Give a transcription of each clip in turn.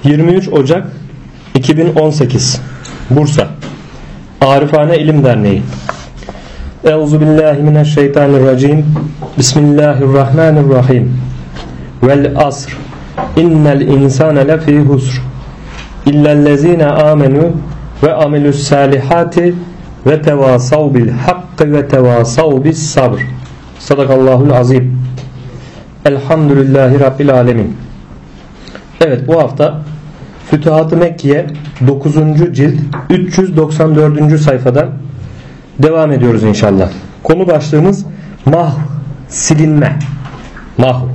23 Ocak 2018 Bursa Arifane İlim Derneği. Euzubillahimineşşeytanirracim. Bismillahirrahmanirrahim. Vel asr. İnnel insane lefî husr. İllellezîne âmenû ve amilussâlihâti ve tevâsav bil hakkı ve tevâsav bis sabr. Sadakallahul azim. Elhamdülillahi Rabbil alemin. Evet, bu hafta Fütuhat-ı Mekkiye 9. cilt 394. sayfadan devam ediyoruz inşallah. Konu başlığımız mahv, silinme. Mahv.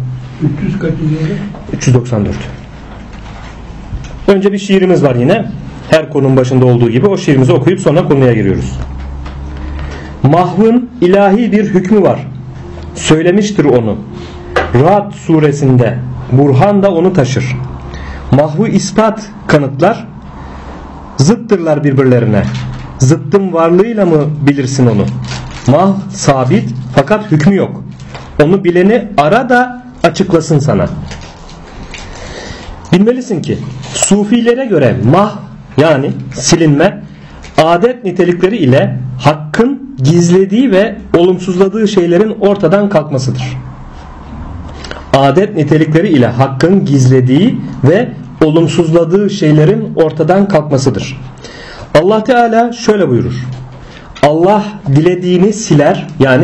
394. Önce bir şiirimiz var yine. Her konunun başında olduğu gibi o şiirimizi okuyup sonra konuya giriyoruz. Mahvın ilahi bir hükmü var. Söylemiştir onu. Ra'd suresinde. Burhan da onu taşır. Mahvu ispat kanıtlar. Zıttırlar birbirlerine. Zıttın varlığıyla mı bilirsin onu? Mahv sabit fakat hükmü yok. Onu bileni ara da açıklasın sana. Bilmelisin ki Sufilere göre mahv yani silinme adet nitelikleri ile hakkın gizlediği ve olumsuzladığı şeylerin ortadan kalkmasıdır. Adet nitelikleri ile hakkın gizlediği ve olumsuzladığı şeylerin ortadan kalkmasıdır. Allah Teala şöyle buyurur. Allah dilediğini siler, yani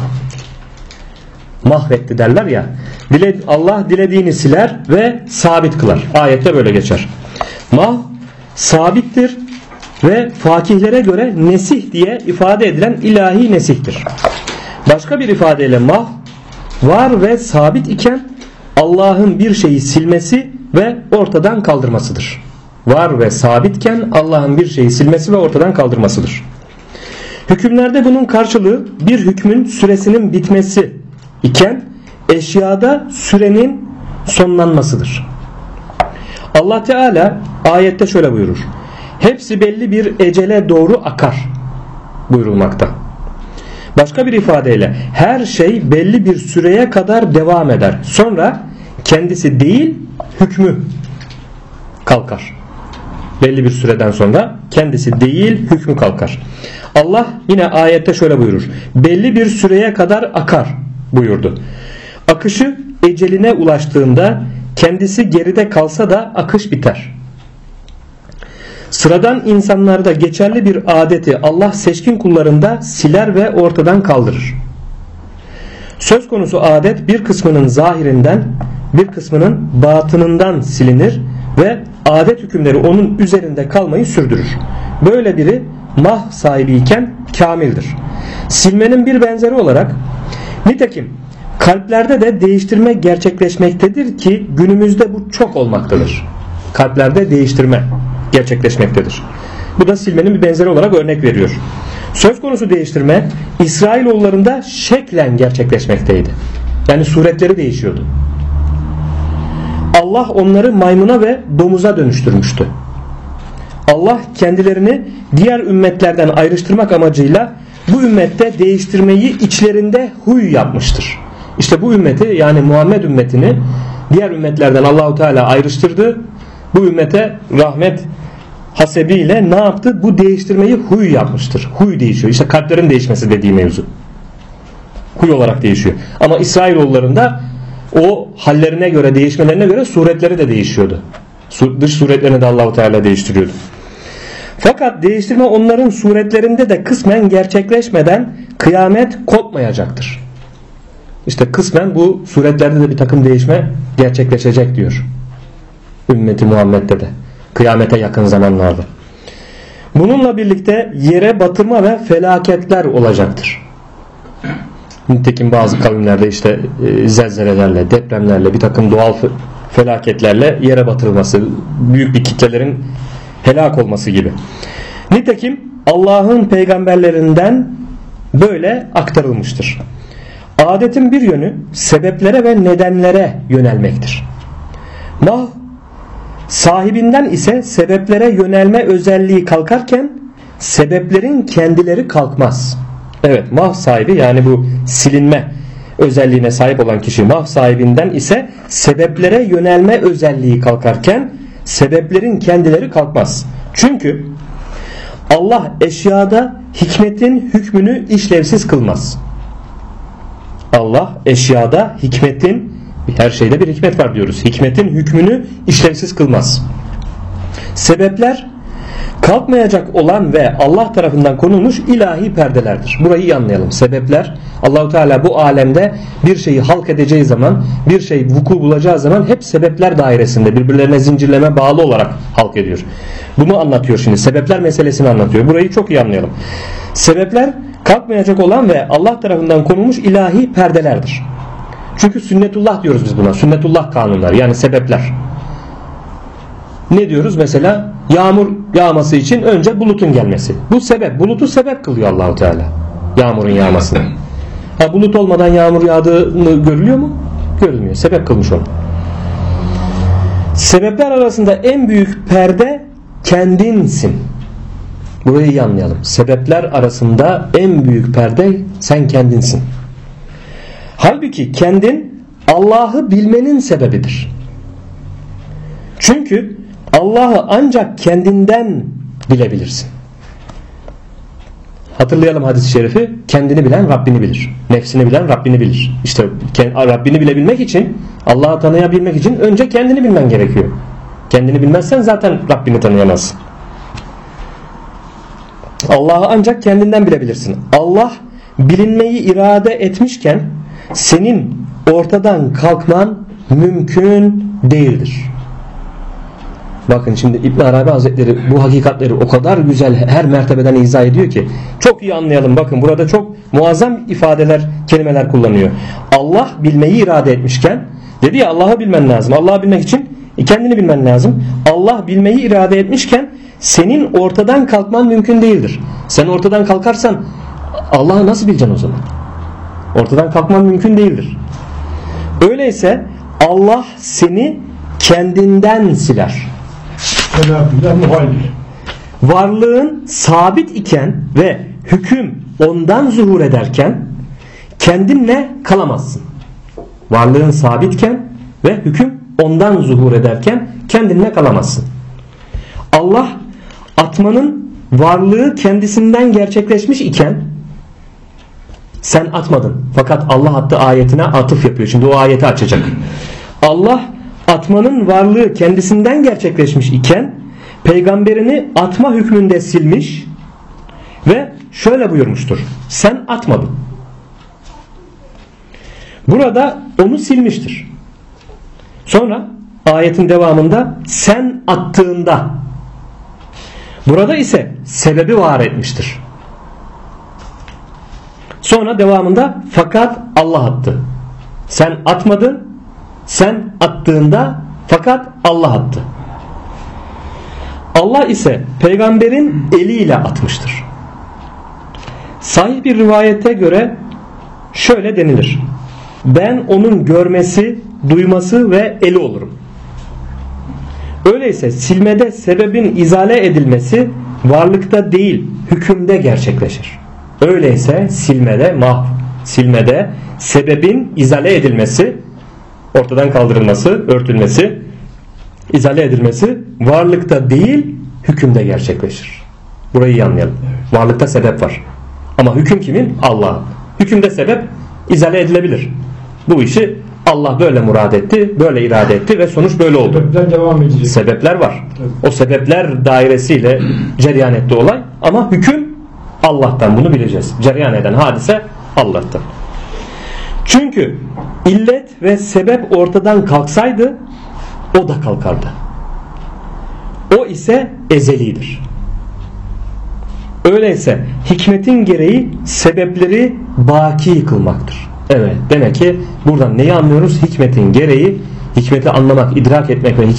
mahvetti derler ya. Allah dilediğini siler ve sabit kılar. Ayette böyle geçer. Mahv sabittir ve fakihlere göre nesih diye ifade edilen ilahi nesihtir. Başka bir ifadeyle mahv var ve sabit iken Allah'ın bir şeyi silmesi ve ortadan kaldırmasıdır. Var ve sabitken Allah'ın bir şeyi silmesi ve ortadan kaldırmasıdır. Hükümlerde bunun karşılığı bir hükmün süresinin bitmesi iken eşyada sürenin sonlanmasıdır. Allah Teala ayette şöyle buyurur. Hepsi belli bir ecele doğru akar buyurulmakta. Başka bir ifadeyle her şey belli bir süreye kadar devam eder. Sonra kendisi değil hükmü kalkar. Belli bir süreden sonra kendisi değil hükmü kalkar. Allah yine ayette şöyle buyurur. Belli bir süreye kadar akar buyurdu. Akışı eceline ulaştığında kendisi geride kalsa da akış biter. Sıradan insanlarda geçerli bir adeti Allah seçkin kullarında siler ve ortadan kaldırır. Söz konusu adet bir kısmının zahirinden bir kısmının batınından silinir ve adet hükümleri onun üzerinde kalmayı sürdürür. Böyle biri mahv sahibiyken kamildir. Silmenin bir benzeri olarak nitekim kalplerde de değiştirme gerçekleşmektedir ki günümüzde bu çok olmaktadır. Kalplerde değiştirme gerçekleşmektedir. Bu da silmenin bir benzeri olarak örnek veriyor. Söz konusu değiştirme İsrailoğullarında şeklen gerçekleşmekteydi. Yani suretleri değişiyordu. Allah onları maymuna ve domuza dönüştürmüştü. Allah kendilerini diğer ümmetlerden ayrıştırmak amacıyla bu ümmette değiştirmeyi içlerinde huy yapmıştır. İşte bu ümmeti, yani Muhammed ümmetini diğer ümmetlerden Allahu Teala ayrıştırdı. Bu ümmete rahmet hasebiyle ne yaptı? Bu değiştirmeyi huy yapmıştır. Huy değişiyor. İşte kalplerin değişmesi dediği mevzu. Huy olarak değişiyor. Ama İsrailoğullarında o hallerine göre, değişmelerine göre suretleri de değişiyordu. Dış suretlerini de Allahu Teala değiştiriyordu. Fakat değiştirme onların suretlerinde de kısmen gerçekleşmeden kıyamet kopmayacaktır. İşte kısmen bu suretlerde de bir takım değişme gerçekleşecek diyor. Ümmeti Muhammed'de de kıyamete yakın zamanlarda. Bununla birlikte yere batırma ve felaketler olacaktır. Nitekim bazı kavimlerde işte zelzelelerle, depremlerle, bir takım doğal felaketlerle yere batırılması, büyük bir kitlelerin helak olması gibi. Nitekim Allah'ın peygamberlerinden böyle aktarılmıştır. Adetin bir yönü sebeplere ve nedenlere yönelmektir. Mahv sahibinden ise sebeplere yönelme özelliği kalkarken sebeplerin kendileri kalkmaz. Evet, mahv sahibi, yani bu silinme özelliğine sahip olan kişi mahv sahibinden ise sebeplere yönelme özelliği kalkarken sebeplerin kendileri kalkmaz. Çünkü Allah eşyada hikmetin hükmünü işlevsiz kılmaz. Allah eşyada hikmetin, her şeyde bir hikmet var diyoruz, hikmetin hükmünü işlevsiz kılmaz. Sebepler kalkmayacak olan ve Allah tarafından konulmuş ilahi perdelerdir. Burayı iyi anlayalım. Sebepler, Allahu Teala bu alemde bir şeyi halk edeceği zaman, bir şey vuku bulacağı zaman hep sebepler dairesinde birbirlerine zincirleme bağlı olarak halk ediyor. Bunu anlatıyor şimdi. Sebepler meselesini anlatıyor. Burayı çok iyi anlayalım. Sebepler kalkmayacak olan ve Allah tarafından konulmuş ilahi perdelerdir. Çünkü sünnetullah diyoruz biz buna. Sünnetullah kanunları, yani sebepler. Ne diyoruz mesela? Yağmur yağması için önce bulutun gelmesi. Bu sebep. Bulutu sebep kılıyor Allahu Teala. Yağmurun yağmasını. Bulut olmadan yağmur yağdığını görülüyor mu? Görülmüyor. Sebep kılmış onu. Sebepler arasında en büyük perde kendinsin. Burayı iyi anlayalım. Sebepler arasında en büyük perde sen kendinsin. Halbuki kendin Allah'ı bilmenin sebebidir. Çünkü Allah'ı ancak kendinden bilebilirsin. Hatırlayalım hadis-i şerifi. Kendini bilen Rabbini bilir. Nefsini bilen Rabbini bilir. İşte Rabbini bilebilmek için, Allah'ı tanıyabilmek için önce kendini bilmen gerekiyor. Kendini bilmezsen zaten Rabbini tanıyamazsın. Allah'ı ancak kendinden bilebilirsin. Allah bilinmeyi irade etmişken senin ortadan kalkman mümkün değildir. Bakın şimdi İbn Arabi Hazretleri bu hakikatleri o kadar güzel her mertebeden izah ediyor ki çok iyi anlayalım. Bakın burada çok muazzam ifadeler, kelimeler kullanıyor. Allah bilmeyi irade etmişken, dedi ya Allah'ı bilmen lazım. Allah'ı bilmek için kendini bilmen lazım. Allah bilmeyi irade etmişken senin ortadan kalkman mümkün değildir. Sen ortadan kalkarsan Allah'ı nasıl bileceksin o zaman? Ortadan kalkman mümkün değildir. Öyleyse Allah seni kendinden siler. Varlığın sabit iken ve hüküm ondan zuhur ederken kendinle kalamazsın. Varlığın sabitken ve hüküm ondan zuhur ederken kendinle kalamazsın. Allah atmanın varlığı kendisinden gerçekleşmiş iken sen atmadın. Fakat Allah attı ayetine atıf yapıyor. Şimdi o ayeti açacak. Allah atmanın varlığı kendisinden gerçekleşmiş iken peygamberini atma hükmünde silmiş ve şöyle buyurmuştur. Sen atmadın. Burada onu silmiştir. Sonra ayetin devamında sen attığında, burada ise sebebi var etmiştir. Sonra devamında fakat Allah attı. Sen atmadın, sen attığında fakat Allah attı. Allah ise peygamberin eliyle atmıştır. Sahih bir rivayete göre şöyle denilir. Ben onun görmesi, duyması ve eli olurum. Öyleyse silmede sebebin izale edilmesi varlıkta değil, hükümde gerçekleşir. Öyleyse silmede sebebin izale edilmesi, ortadan kaldırılması, örtülmesi, izale edilmesi varlıkta değil, hükümde gerçekleşir. Burayı iyi anlayalım. Varlıkta sebep var. Ama hüküm kimin? Allah'ın. Hükümde sebep izale edilebilir. Bu işi Allah böyle murad etti, böyle irade etti ve sonuç böyle oldu. Sebepler devam edecek. Sebepler var. Evet. O sebepler dairesiyle cereyan etti olay ama hüküm Allah'tan, bunu bileceğiz. Cereyan eden hadise Allah'tan. Çünkü illet ve sebep ortadan kalksaydı o da kalkardı. O ise ezelidir. Öyleyse hikmetin gereği sebepleri baki kılmaktır. Evet, demek ki buradan neyi anlıyoruz? Hikmetin gereği, hikmeti anlamak, idrak etmek ve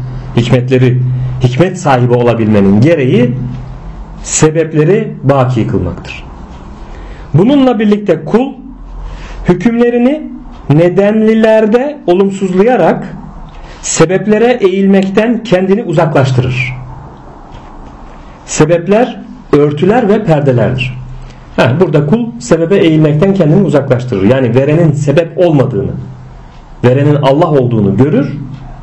hikmet sahibi olabilmenin gereği sebepleri baki kılmaktır. Bununla birlikte kul hükümlerini nedenlilerde olumsuzlayarak sebeplere eğilmekten kendini uzaklaştırır. Sebepler örtüler ve perdelerdir. Burada kul sebebe eğilmekten kendini uzaklaştırır. Yani verenin sebep olmadığını, verenin Allah olduğunu görür.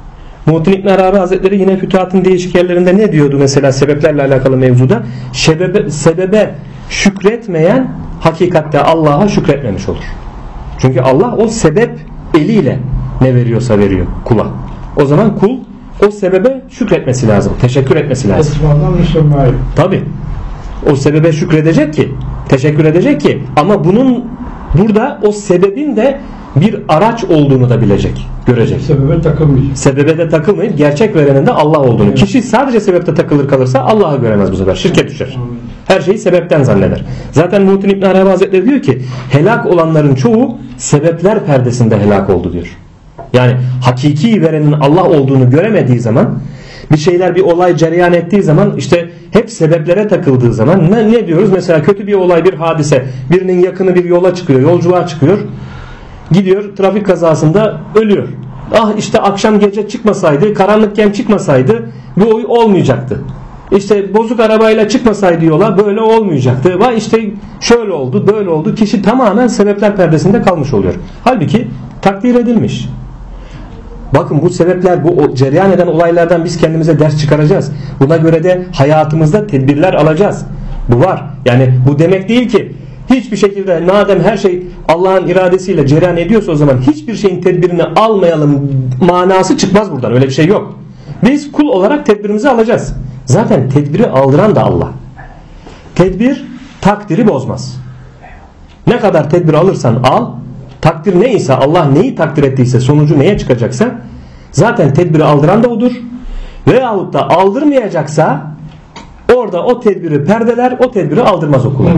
Muhittin İbn Arabi Hazretleri yine Fütuhat'ın değişik yerlerinde ne diyordu mesela sebeplerle alakalı mevzuda? Sebebe şükretmeyen hakikatte Allah'a şükretmemiş olur. Çünkü Allah o sebep eliyle ne veriyorsa veriyor kula. O zaman kul o sebebe şükretmesi lazım. Teşekkür etmesi lazım. Tabi. O sebebe şükredecek ki, teşekkür edecek ki, ama bunun burada o sebebin de bir araç olduğunu da bilecek, görecek. Sebebe takılmayacak. Sebebe de takılmayıp gerçek verenin de Allah olduğunu. Evet. Kişi sadece sebepte takılır kalırsa Allah'ı göremez bu sefer. Şirke düşer. Her şeyi sebepten zanneder. Zaten Muhittin İbn Arabi Hazretleri diyor ki helak olanların çoğu sebepler perdesinde helak oldu diyor. Yani hakiki verenin Allah olduğunu göremediği zaman, bir şeyler, bir olay cereyan ettiği zaman, işte hep sebeplere takıldığı zaman ne diyoruz? Mesela kötü bir olay, bir hadise, birinin yakını bir yola çıkıyor, yolculuğa çıkıyor, gidiyor, trafik kazasında ölüyor. Ah işte akşam gece çıkmasaydı, karanlıkken çıkmasaydı bu olmayacaktı. İşte bozuk arabayla çıkmasaydı yola böyle olmayacaktı. Vay işte şöyle oldu, böyle oldu. Kişi tamamen sebepler perdesinde kalmış oluyor. Halbuki takdir edilmiş. Bakın bu sebepler, bu cereyan eden olaylardan biz kendimize ders çıkaracağız. Buna göre de hayatımızda tedbirler alacağız. Bu var. Yani bu demek değil ki hiçbir şekilde madem her şey Allah'ın iradesiyle cereyan ediyorsa o zaman hiçbir şeyin tedbirini almayalım manası çıkmaz buradan. Öyle bir şey yok. Biz kul olarak tedbirimizi alacağız. Zaten tedbiri aldıran da Allah. Tedbir takdiri bozmaz. Ne kadar tedbir alırsan al, takdir neyse, Allah neyi takdir ettiyse, sonucu neye çıkacaksa zaten tedbiri aldıran da odur. Veyahut da aldırmayacaksa orada o tedbiri perdeler, o tedbiri aldırmaz o kula.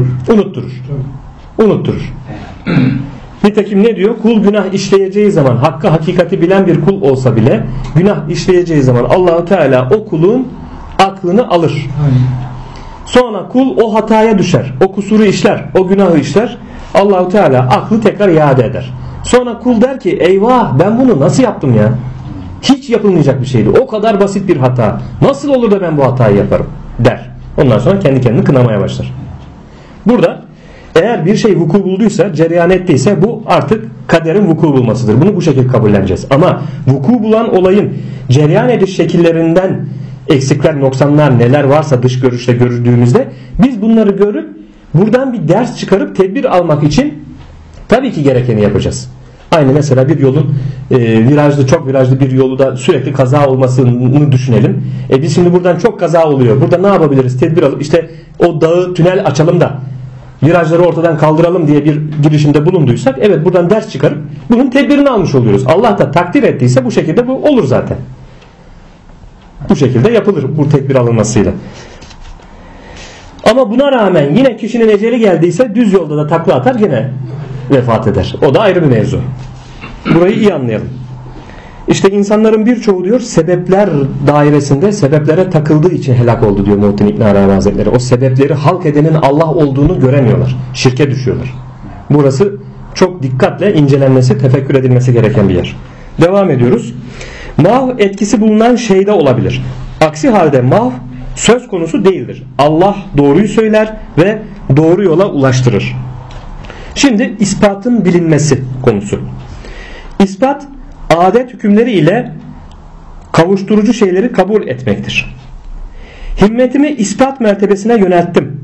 Unutturur. Nitekim ne diyor? Kul günah işleyeceği zaman, hakkı hakikati bilen bir kul olsa bile günah işleyeceği zaman Allah-u Teala o kulun aklını alır. Sonra kul o hataya düşer, o kusuru işler, o günahı işler. Allah-u Teala aklı tekrar iade eder. Sonra kul der ki eyvah ben bunu nasıl yaptım ya? Hiç yapılmayacak bir şeydi. O kadar basit bir hata. Nasıl olur da ben bu hatayı yaparım der. Ondan sonra kendi kendini kınamaya başlar. Burada eğer bir şey vuku bulduysa, cereyan ettiyse bu artık kaderin vuku bulmasıdır. Bunu bu şekilde kabulleneceğiz. Ama vuku bulan olayın cereyan ediş şekillerinden eksikler, noksanlar neler varsa dış görüşte gördüğümüzde biz bunları görüp buradan bir ders çıkarıp tedbir almak için tabii ki gerekeni yapacağız. Aynı mesela bir yolun virajlı, çok virajlı bir yolu da sürekli kaza olmasını düşünelim. Biz şimdi buradan çok kaza oluyor. Burada ne yapabiliriz? Tedbir alıp işte o dağı tünel açalım da virajları ortadan kaldıralım diye bir girişimde bulunduysak evet buradan ders çıkarıp bunun tedbirini almış oluyoruz. Allah da takdir ettiyse bu şekilde bu olur zaten. Bu şekilde yapılır bu tedbir alınmasıyla. Ama buna rağmen yine kişinin eceli geldiyse düz yolda da takla atar yine vefat eder. O da ayrı bir mevzu. Burayı iyi anlayalım. İşte insanların birçoğu diyor sebepler dairesinde sebeplere takıldığı için helak oldu diyor Muhittin İbn Arabi Hazretleri. O sebepleri halk edenin Allah olduğunu göremiyorlar. Şirke düşüyorlar. Burası çok dikkatle incelenmesi, tefekkür edilmesi gereken bir yer. Devam ediyoruz. Mahv etkisi bulunan şeyde olabilir. Aksi halde mahv söz konusu değildir. Allah doğruyu söyler ve doğru yola ulaştırır. Şimdi ispatın bilinmesi konusu. İspat adet hükümleri ile kavuşturucu şeyleri kabul etmektir. Himmetimi ispat mertebesine yönelttim.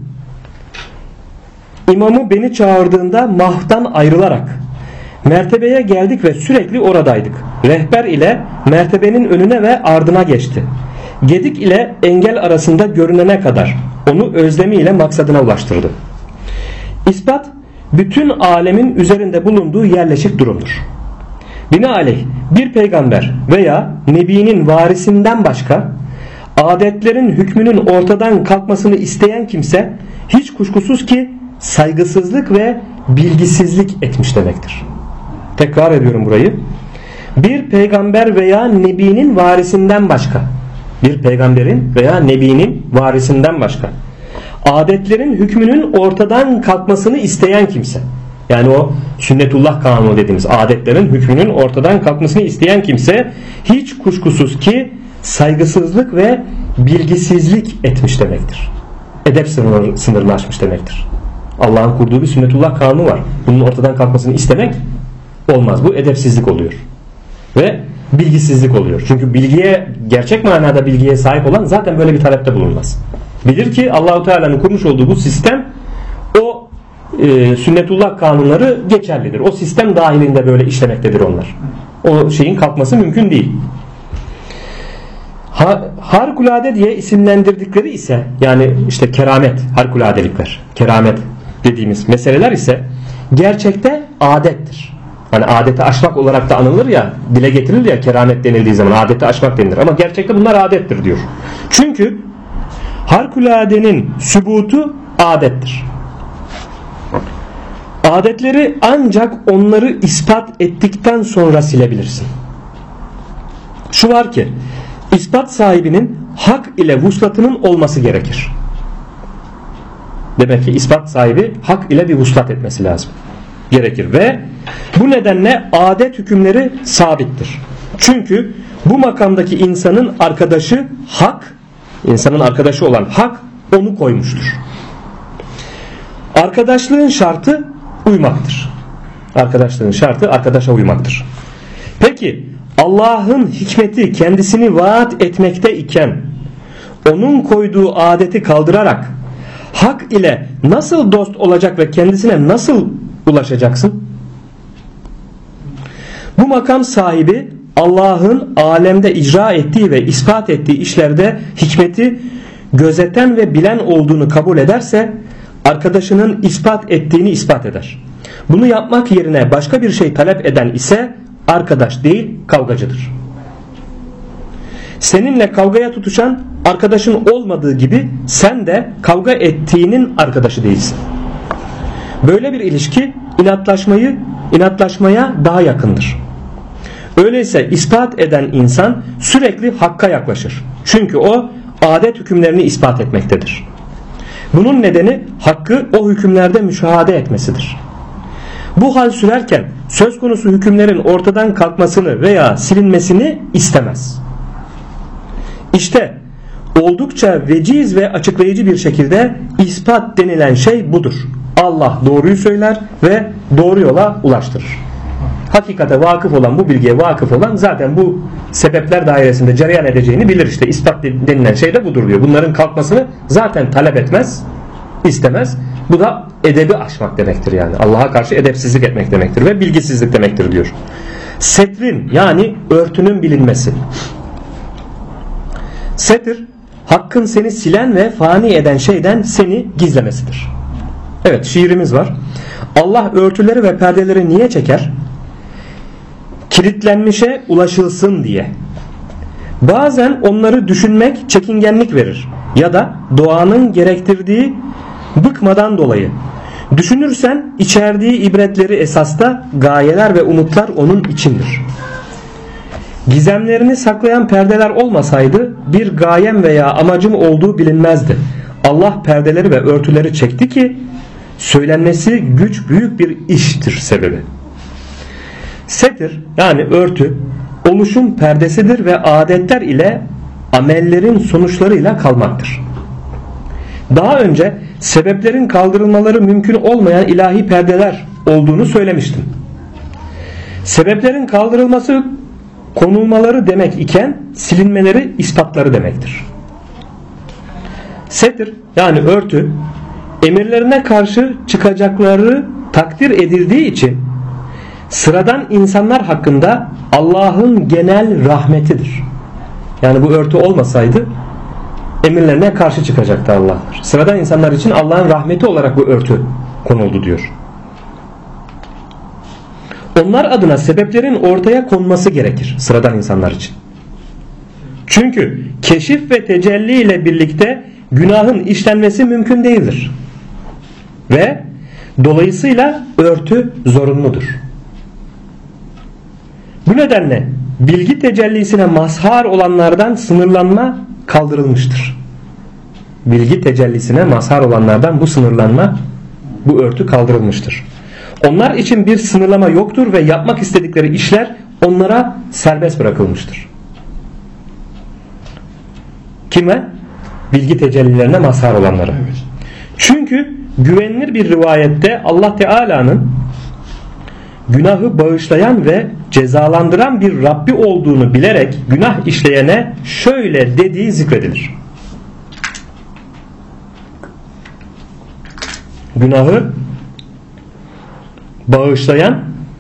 İmamı beni çağırdığında mahvdan ayrılarak mertebeye geldik ve sürekli oradaydık. Rehber ile mertebenin önüne ve ardına geçti. Gedik ile engel arasında görünene kadar onu özlemiyle maksadına ulaştırdı. İspat bütün alemin üzerinde bulunduğu yerleşik durumdur. Binaenaleyh bir peygamber veya nebinin varisinden başka adetlerin hükmünün ortadan kalkmasını isteyen kimse hiç kuşkusuz ki saygısızlık ve bilgisizlik etmiş demektir. Tekrar ediyorum burayı. Bir peygamber veya nebinin varisinden başka, bir peygamberin veya nebinin varisinden başka adetlerin hükmünün ortadan kalkmasını isteyen kimse, yani o sünnetullah kanunu dediğimiz adetlerin hükmünün ortadan kalkmasını isteyen kimse hiç kuşkusuz ki saygısızlık ve bilgisizlik etmiş demektir. Edep sınırını aşmış demektir. Allah'ın kurduğu bir sünnetullah kanunu var. Bunun ortadan kalkmasını istemek olmaz. Bu edepsizlik oluyor. Ve bilgisizlik oluyor. Çünkü gerçek manada bilgiye sahip olan zaten böyle bir talepte bulunmaz. Bilir ki Allahu Teala'nın kurmuş olduğu bu sistem, o sünnetullah kanunları geçerlidir. O sistem dahilinde böyle işlemektedir onlar. O şeyin kalkması mümkün değil. Harikulade diye isimlendirdikleri ise, yani işte keramet, harikuladelikler, keramet dediğimiz meseleler ise gerçekte adettir. Hani adeti aşmak olarak da anılır ya, dile getirilir ya keramet denildiği zaman, adeti aşmak denilir. Ama gerçekte bunlar adettir diyor. Çünkü harikuladenin sübutu adettir. Adetleri ancak onları ispat ettikten sonra silebilirsin. Şu var ki, ispat sahibinin hak ile vuslatının olması gerekir. Demek ki ispat sahibi hak ile bir vuslat etmesi lazım. Gerekir ve bu nedenle adet hükümleri sabittir. Çünkü bu makamdaki insanın arkadaşı hak, insanın arkadaşı olan hak onu koymuştur. Arkadaşlığın şartı uymaktır. Arkadaşlığın şartı arkadaşa uymaktır. Peki Allah'ın hikmeti kendisini vaat etmekte iken onun koyduğu adeti kaldırarak hak ile nasıl dost olacak ve kendisine nasıl ulaşacaksın? Bu makam sahibi Allah'ın alemde icra ettiği ve ispat ettiği işlerde hikmeti gözeten ve bilen olduğunu kabul ederse arkadaşının ispat ettiğini ispat eder. Bunu yapmak yerine başka bir şey talep eden ise arkadaş değil, kavgacıdır. Seninle kavgaya tutuşan arkadaşın olmadığı gibi sen de kavga ettiğinin arkadaşı değilsin. Böyle bir ilişki inatlaşmaya daha yakındır. Öyleyse ispat eden insan sürekli hakka yaklaşır. Çünkü o adet hükümlerini ispat etmektedir. Bunun nedeni hakkı o hükümlerde müşahede etmesidir. Bu hal sürerken söz konusu hükümlerin ortadan kalkmasını veya silinmesini istemez. İşte oldukça veciz ve açıklayıcı bir şekilde ispat denilen şey budur. Allah doğruyu söyler ve doğru yola ulaştırır. Hakikate vakıf olan, bu bilgiye vakıf olan zaten bu sebepler dairesinde cereyan edeceğini bilir işte. İspat denilen şey de budur diyor. Bunların kalkmasını zaten talep etmez, istemez. Bu da edebi aşmak demektir yani. Allah'a karşı edepsizlik etmek demektir ve bilgisizlik demektir diyor. Setrin yani örtünün bilinmesi. Setir, hakkın seni silen ve fani eden şeyden seni gizlemesidir. Evet, şiirimiz var. Allah örtüleri ve perdeleri niye çeker? Kilitlenmişe ulaşılsın diye. Bazen onları düşünmek çekingenlik verir ya da doğanın gerektirdiği bıkmadan dolayı. Düşünürsen içerdiği ibretleri esasta gayeler ve umutlar onun içindir. Gizemlerini saklayan perdeler olmasaydı bir gayem veya amacım olduğu bilinmezdi. Allah perdeleri ve örtüleri çekti ki söylenmesi güç büyük bir iştir sebebi. Setir yani örtü oluşum perdesidir ve adetler ile amellerin sonuçlarıyla kalmaktır. Daha önce sebeplerin kaldırılmaları mümkün olmayan ilahi perdeler olduğunu söylemiştim. Sebeplerin kaldırılması konulmaları demek iken silinmeleri ispatları demektir. Setir yani örtü emirlerine karşı çıkacakları takdir edildiği için sıradan insanlar hakkında Allah'ın genel rahmetidir. Yani bu örtü olmasaydı emirlerine karşı çıkacaktı Allah. Sıradan insanlar için Allah'ın rahmeti olarak bu örtü konuldu diyor. Onlar adına sebeplerin ortaya konması gerekir sıradan insanlar için. Çünkü keşif ve tecelli ile birlikte günahın işlenmesi mümkün değildir. Ve dolayısıyla örtü zorunludur. Bu nedenle bilgi tecellisine mazhar olanlardan sınırlanma kaldırılmıştır. Bilgi tecellisine mazhar olanlardan bu sınırlanma, bu örtü kaldırılmıştır. Onlar için bir sınırlama yoktur ve yapmak istedikleri işler onlara serbest bırakılmıştır. Kime? Bilgi tecellilerine mazhar olanlara. Çünkü güvenilir bir rivayette Allah Teala'nın günahı bağışlayan ve cezalandıran bir Rabbi olduğunu bilerek günah işleyene şöyle dediği zikredilir. Günahı bağışlayan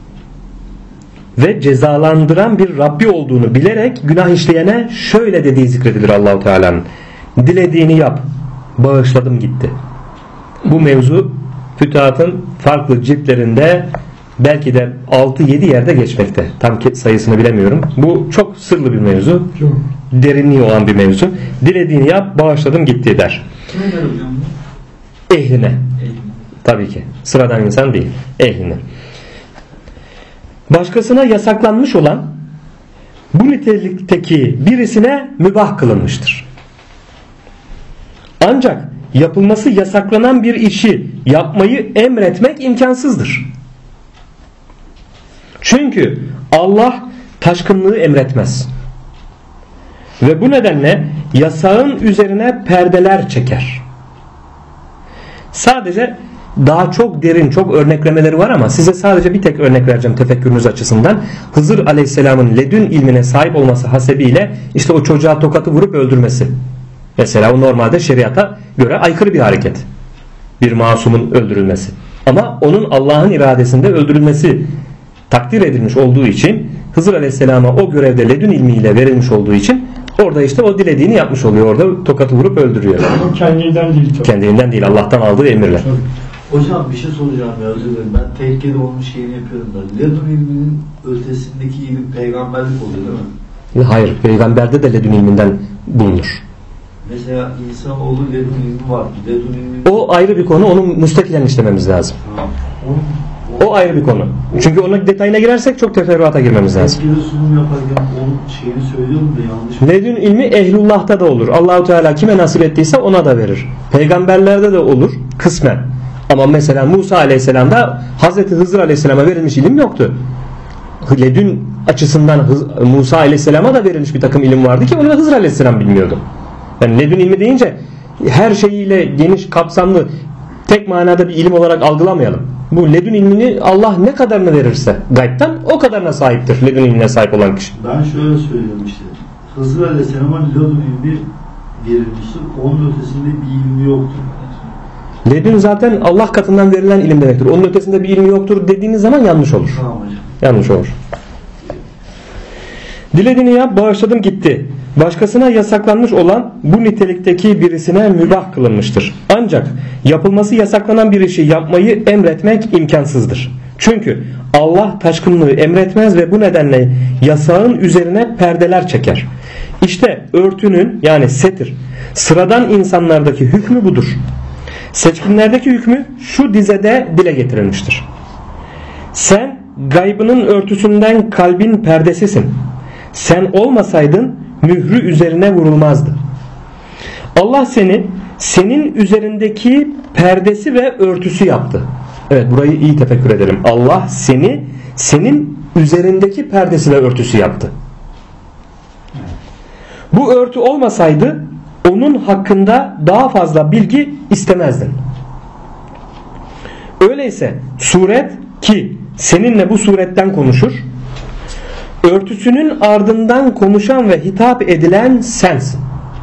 ve cezalandıran bir Rabbi olduğunu bilerek günah işleyene şöyle dediği zikredilir Allah-u Teala'nın. Dilediğini yap, bağışladım gitti. Bu mevzu Fütuhat'ın farklı ciltlerinde belki de 6-7 yerde geçmekte. Tam sayısını bilemiyorum. Bu çok sırlı bir mevzu. Derinliği olan bir mevzu. Dilediğini yap, bağışladım gitti der. Kime der hocam bu? Ehline. Tabii ki. Sıradan insan değil. Ehline. Başkasına yasaklanmış olan bu nitelikteki birisine mübah kılınmıştır. Ancak yapılması yasaklanan bir işi yapmayı emretmek imkansızdır. Çünkü Allah taşkınlığı emretmez. Ve bu nedenle yasağın üzerine perdeler çeker. Sadece daha çok derin, çok örneklemeleri var ama size sadece bir tek örnek vereceğim tefekkürünüz açısından. Hızır Aleyhisselam'ın ledün ilmine sahip olması hasebiyle işte o çocuğa tokatı vurup öldürmesi. Mesela o normalde şeriata göre aykırı bir hareket. Bir masumun öldürülmesi. Ama onun Allah'ın iradesinde öldürülmesi takdir edilmiş olduğu için Hızır Aleyhisselam'a o görevde ledün ilmiyle verilmiş olduğu için orada işte o dilediğini yapmış oluyor. Orada tokatı vurup öldürüyor. O kendinden değil. Kendinden değil. Allah'tan aldığı emirle. Hocam bir şey soracağım ya, özür dilerim. Ben tehlikeli olmuş şeyini yapıyorum da. Ledun ilminin ötesindeki ilim peygamberlik oluyor değil mi? Hayır. Peygamberde de ledün ilminden bulunur. Mesela insanoğlu ledun ilmi var. Ledun ilmi... O ayrı bir konu. Onu müstakilen işlememiz lazım. O ayrı bir konu. Çünkü onun detayına girersek çok teferruata girmemiz lazım. Tehlikeli sunum yaparken onun şeyini söylüyorum da yanlış. Ledün ilmi ehlullah'ta da olur. Allahu Teala kime nasip ettiyse ona da verir. Peygamberlerde de olur kısmen. Ama mesela Musa Aleyhisselam'da Hazreti Hızır Aleyhisselam'a verilmiş ilim yoktu. Ledün açısından Musa Aleyhisselam'a da verilmiş bir takım ilim vardı ki onu da Hızır Aleyhisselam bilmiyordu. Yani ledün ilmi deyince her şeyiyle geniş, kapsamlı, tek manada bir ilim olarak algılamayalım. Bu ledün ilmini Allah ne kadarını verirse gaybtan o kadarına sahiptir ledün ilmine sahip olan kişi. Ben şöyle söylüyorum işte. Hızır Aleyhisselam'a ledün ilmi verilmiştir. Onun ötesinde bir ilmi yoktur. Ledün zaten Allah katından verilen ilim demektir. Onun ötesinde bir ilmi yoktur dediğiniz zaman yanlış olur. Tamam hocam. Yanlış olur. Dilediğini yap, bağışladım gitti. Başkasına yasaklanmış olan bu nitelikteki birisine mübah kılınmıştır. Ancak yapılması yasaklanan bir işi yapmayı emretmek imkansızdır. Çünkü Allah taşkınlığı emretmez ve bu nedenle yasağın üzerine perdeler çeker. İşte örtünün yani setir sıradan insanlardaki hükmü budur. Seçkinlerdeki hükmü şu dizede dile getirilmiştir. Sen gaybının örtüsünden kalbin perdesisin. Sen olmasaydın mührü üzerine vurulmazdı. Allah seni senin üzerindeki perdesi ve örtüsü yaptı. Evet, burayı iyi tefekkür edelim. Allah seni senin üzerindeki perdesi ve örtüsü yaptı. Bu örtü olmasaydı onun hakkında daha fazla bilgi istemezdin. Öyleyse suret ki seninle bu suretten konuşur, örtüsünün ardından konuşan ve hitap edilen sensin.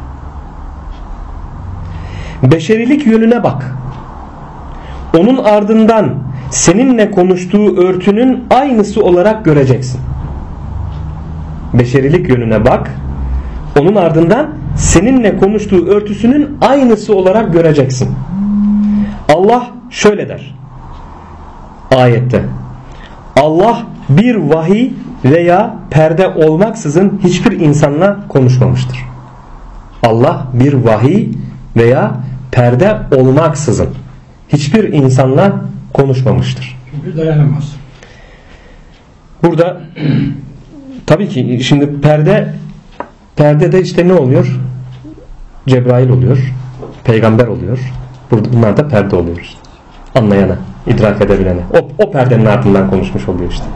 Beşerilik yönüne bak. Onun ardından seninle konuştuğu örtünün aynısı olarak göreceksin. Beşerilik yönüne bak. Onun ardından seninle konuştuğu örtüsünün aynısı olarak göreceksin. Allah şöyle der ayette. Allah bir vahiy veya perde olmaksızın hiçbir insanla konuşmamıştır. Allah bir vahiy veya perde olmaksızın hiçbir insanla konuşmamıştır. Çünkü dayanamaz. Burada tabii ki şimdi perdede işte ne oluyor? Cebrail oluyor. Peygamber oluyor. Bunlar da perde oluyor işte. Anlayana, idrak edebilene. O perdenin ardından konuşmuş oluyor işte.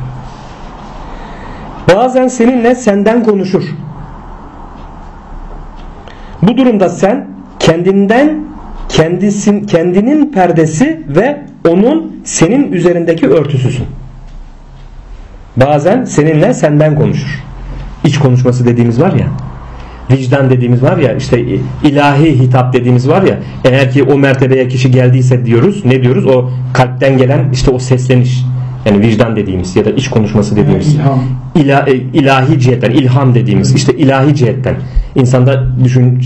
Bazen seninle senden konuşur. Bu durumda sen kendinin perdesi ve onun senin üzerindeki örtüsüsün. Bazen seninle senden konuşur. İç konuşması dediğimiz var ya, vicdan dediğimiz var ya, işte ilahi hitap dediğimiz var ya, eğer ki o mertebeye kişi geldiyse diyoruz, ne diyoruz? O kalpten gelen işte o sesleniş, yani vicdan dediğimiz ya da iç konuşması dediğimiz, ilahi cihetten, ilham dediğimiz, işte ilahi cihetten. İnsanda düşün,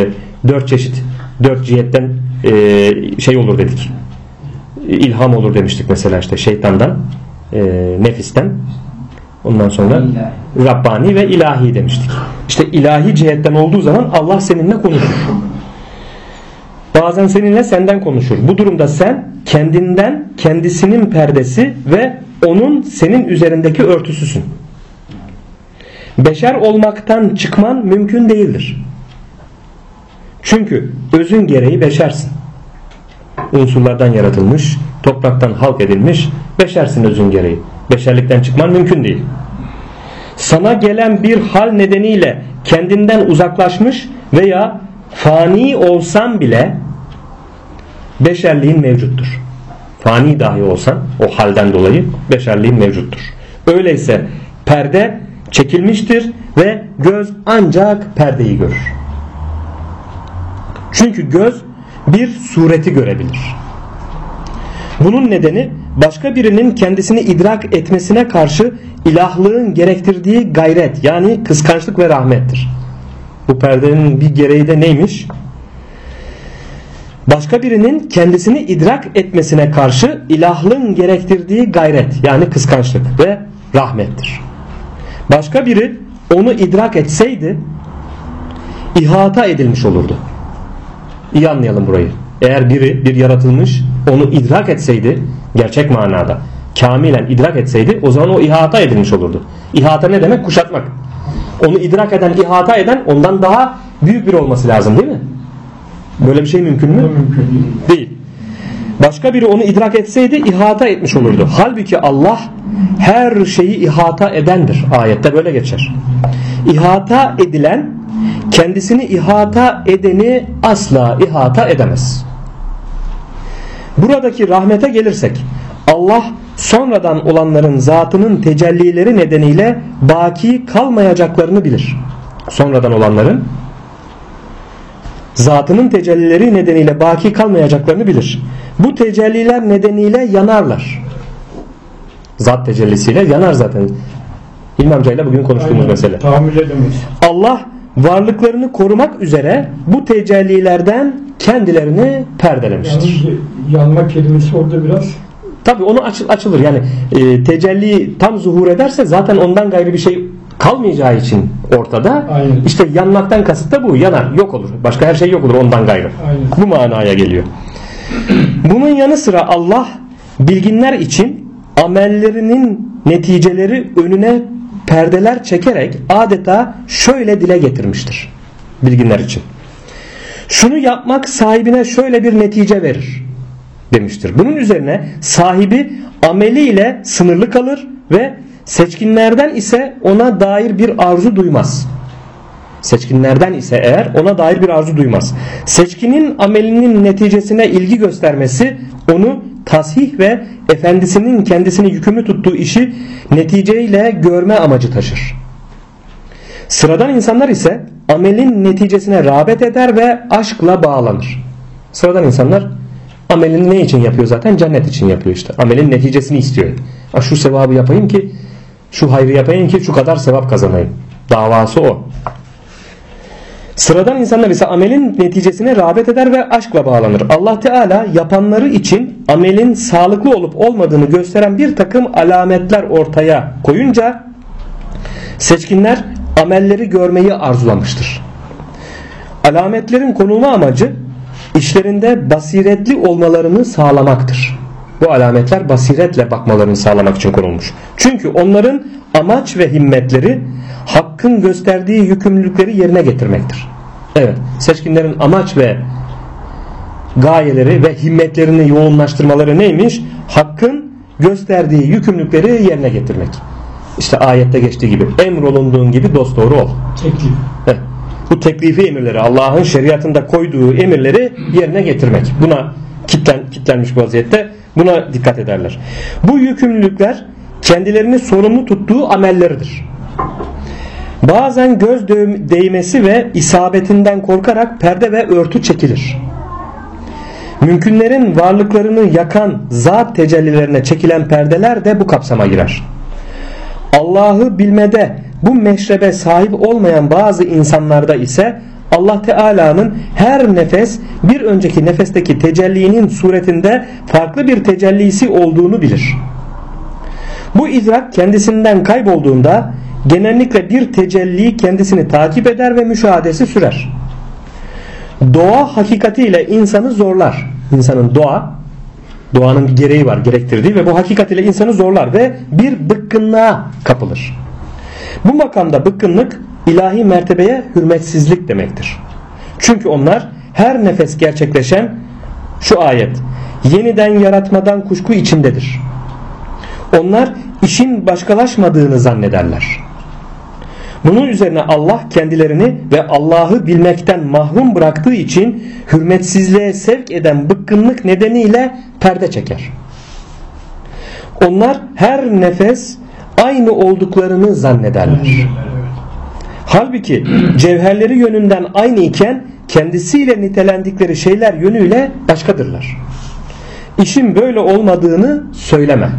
dört cihetten şey olur dedik, ilham olur demiştik mesela, işte şeytandan, nefisten, ondan sonra Rabbani ve ilahi demiştik. İşte ilahi cihetten olduğu zaman Allah seninle konuşur. Bazen seninle senden konuşur. Bu durumda sen kendinden kendisinin perdesi ve onun senin üzerindeki örtüsüsün. Beşer olmaktan çıkman mümkün değildir. Çünkü özün gereği beşersin. Unsurlardan yaratılmış, topraktan halk edilmiş, beşersin özün gereği. Beşerlikten çıkman mümkün değil. Sana gelen bir hal nedeniyle kendinden uzaklaşmış veya fani olsan bile beşerliğin mevcuttur. Fani dahi olsan o halden dolayı beşerliğin mevcuttur. Öyleyse perde çekilmiştir ve göz ancak perdeyi görür. Çünkü göz bir sureti görebilir. Bunun nedeni başka birinin kendisini idrak etmesine karşı ilahlığın gerektirdiği gayret, yani kıskançlık ve rahmettir. Bu perdenin bir gereği de neymiş? Başka birinin kendisini idrak etmesine karşı ilahlığın gerektirdiği gayret, yani kıskançlık ve rahmettir. Başka biri onu idrak etseydi ihata edilmiş olurdu. İyi anlayalım burayı. Eğer bir yaratılmış onu idrak etseydi, gerçek manada kamilen idrak etseydi, o zaman o ihata edilmiş olurdu. İhata ne demek? Kuşatmak. Onu idrak eden, ihata eden ondan daha büyük bir olması lazım, değil mi? Böyle bir şey mümkün mü? Mümkün değil. Başka biri onu idrak etseydi ihata etmiş olurdu. Halbuki Allah her şeyi ihata edendir. Ayette böyle geçer. İhata edilen kendisini ihata edeni asla ihata edemez. Buradaki rahmete gelirsek, Allah sonradan olanların zatının tecellileri nedeniyle baki kalmayacaklarını bilir. Sonradan olanların zatının tecellileri nedeniyle baki kalmayacaklarını bilir. Bu tecelliler nedeniyle yanarlar. Zat tecellisiyle yanar zaten. İlmi amcayla bugün konuştuğumuz mesele. Tahammül edemeyiz. Allah varlıklarını korumak üzere bu tecellilerden kendilerini perdelemiştir. Yalnız yanma kelimesi orada biraz. Tabi onu açılır. Yani tecelli tam zuhur ederse zaten ondan gayrı bir şey kalmayacağı için ortada. Aynen. İşte yanmaktan kasıt da bu. Yanar, yok olur. Başka her şey yok olur ondan gayrı. Aynen. Bu manaya geliyor. Bunun yanı sıra Allah bilginler için amellerinin neticeleri önüne perdeler çekerek adeta şöyle dile getirmiştir. Bilginler için. Şunu yapmak sahibine şöyle bir netice verir demiştir. Bunun üzerine sahibi ameliyle sınırlı kalır ve seçkinlerden ise ona dair bir arzu duymaz. Seçkinlerden ise eğer ona dair bir arzu duymaz. Seçkinin amelinin neticesine ilgi göstermesi onu tasih ve efendisinin kendisini yükümlü tuttuğu işi neticeyle görme amacı taşır. Sıradan insanlar ise amelin neticesine rağbet eder ve aşkla bağlanır. Sıradan insanlar amelini ne için yapıyor zaten? Cennet için yapıyor işte. Amelin neticesini istiyor. Şu sevabı yapayım ki, şu hayrı yapayım ki şu kadar sevap kazanayım. Davası o. Sıradan insanlar ise amelin neticesine rağbet eder ve aşkla bağlanır. Allah Teala yapanları için amelin sağlıklı olup olmadığını gösteren bir takım alametler ortaya koyunca seçkinler amelleri görmeyi arzulamıştır. Alametlerin konulma amacı işlerinde basiretli olmalarını sağlamaktır. Bu alametler basiretle bakmalarını sağlamak için konulmuş. Çünkü onların amaç ve himmetleri hakkın gösterdiği yükümlülükleri yerine getirmektir. Evet, seçkinlerin amaç ve gayeleri ve himmetlerini yoğunlaştırmaları neymiş? Hakkın gösterdiği yükümlülükleri yerine getirmek. İşte ayette geçtiği gibi emrolunduğun gibi dosdoğru ol. Teklif. Evet. Bu teklifi emirleri, Allah'ın şeriatında koyduğu emirleri yerine getirmek. Buna kitlenmiş vaziyette buna dikkat ederler. Bu yükümlülükler kendilerini sorumlu tuttuğu amelleridir. Bazen göz değmesi ve isabetinden korkarak perde ve örtü çekilir. Mümkünlerin varlıklarını yakan zat tecellilerine çekilen perdeler de bu kapsama girer. Allah'ı bilmede bu meşrebe sahip olmayan bazı insanlarda ise Allah Teala'nın her nefes bir önceki nefesteki tecellinin suretinde farklı bir tecellisi olduğunu bilir. Bu idrak kendisinden kaybolduğunda genellikle bir tecelli kendisini takip eder ve müşahadesi sürer. Doğa hakikatiyle insanı zorlar. İnsanın doğanın bir gereği var, gerektirdiği ve bu hakikatiyle insanı zorlar ve bir bıkkınlığa kapılır. Bu makamda bıkkınlık ilahi mertebeye hürmetsizlik demektir. Çünkü onlar her nefes gerçekleşen şu ayet yeniden yaratmadan kuşku içindedir. Onlar işin başkalaşmadığını zannederler. Bunun üzerine Allah kendilerini ve Allah'ı bilmekten mahrum bıraktığı için hürmetsizliğe sevk eden bıkkınlık nedeniyle perde çeker. Onlar her nefes aynı olduklarını zannederler. Halbuki cevherleri yönünden aynı iken kendisiyle nitelendikleri şeyler yönüyle başkadırlar. İşin böyle olmadığını söyleme.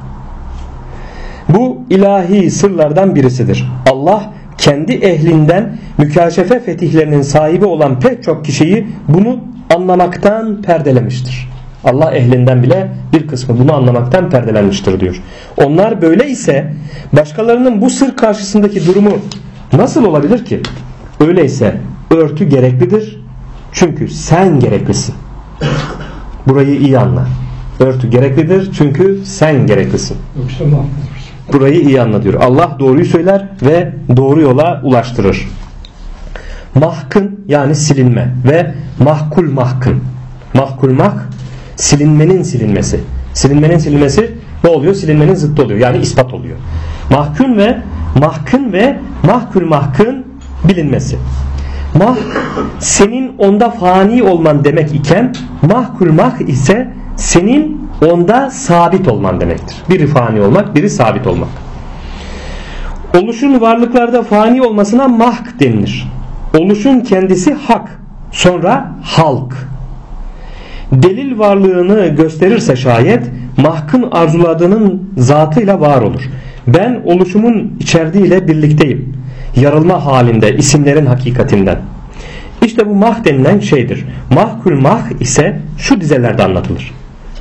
Bu ilahi sırlardan birisidir. Allah kendi ehlinden mükaşefe fetihlerinin sahibi olan pek çok kişiyi bunu anlamaktan perdelemiştir. Allah ehlinden bile bir kısmı bunu anlamaktan perdelenmiştir diyor. Onlar böyle ise başkalarının bu sır karşısındaki durumu nasıl olabilir ki? Öyleyse örtü gereklidir. Çünkü sen gereklisin. Burayı iyi anla. Örtü gereklidir çünkü sen gereklisin. Yoksa mahvolursun. Burayı iyi anla diyor. Allah doğruyu söyler ve doğru yola ulaştırır. Mahkın yani silinme ve mahkul mahkın. Mahkul mahk silinmenin silinmesi. Silinmenin silinmesi ne oluyor? Silinmenin zıttı oluyor. Yani ispat oluyor. Mahkun ve mahkın ve mahkul mahkın bilinmesi. Mahk senin onda fani olman demek iken mahkul mahk ise senin onda sabit olman demektir. Biri fani olmak, biri sabit olmak. Oluşun varlıklarda fani olmasına mahk denilir. Oluşun kendisi hak, sonra halk. Delil varlığını gösterirse şayet mahkın arzuladığının zatıyla var olur. Ben oluşumun içerdiğiyle birlikteyim. Yarılma halinde isimlerin hakikatinden. İşte bu mah denilen şeydir. Mahkul mahk ise şu dizelerde anlatılır.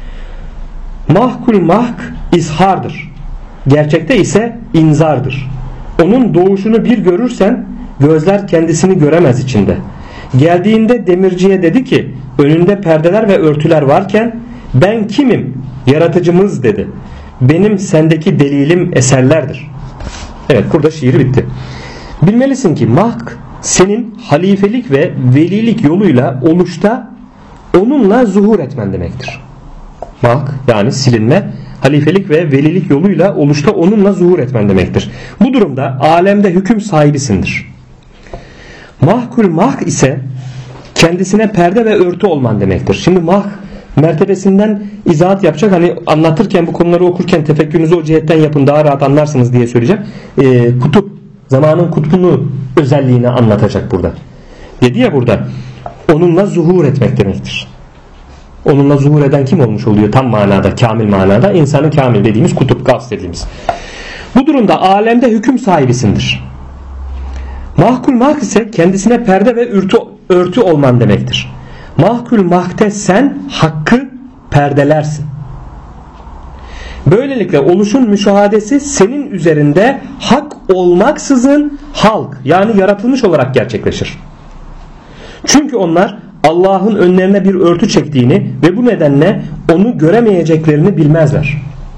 Mahkul mahk izhardır. Gerçekte ise inzardır. Onun doğuşunu bir görürsen gözler kendisini göremez içinde. Geldiğinde demirciye dedi ki önünde perdeler ve örtüler varken ben kimim? Yaratıcımız dedi. Benim sendeki delilim eserlerdir. Evet, burada şiir bitti. Bilmelisin ki mahk senin halifelik ve velilik yoluyla oluşta onunla zuhur etmen demektir. Mahk yani silinme, halifelik ve velilik yoluyla oluşta onunla zuhur etmen demektir. Bu durumda alemde hüküm sahibisindir. Mahkul mahk ise kendisine perde ve örtü olman demektir. Şimdi mahk mertebesinden izahat yapacak. Hani anlatırken bu konuları okurken tefekkürünüzü o cihetten yapın daha rahat anlarsınız diye söyleyeceğim. Kutup, zamanın kutbunu özelliğini anlatacak burada. Dedi ya burada onunla zuhur etmek demektir. Onunla zuhur eden kim olmuş oluyor tam manada, kamil manada? İnsanı kamil dediğimiz kutup, gavs dediğimiz. Bu durumda alemde hüküm sahibisindir. Mahkul mahk ise kendisine perde ve örtü olman demektir. Mahkul mahkte sen hakkı perdelersin. Böylelikle oluşun müşahadesi senin üzerinde hak olmaksızın halk yani yaratılmış olarak gerçekleşir. Çünkü onlar Allah'ın önlerine bir örtü çektiğini ve bu nedenle onu göremeyeceklerini bilmezler.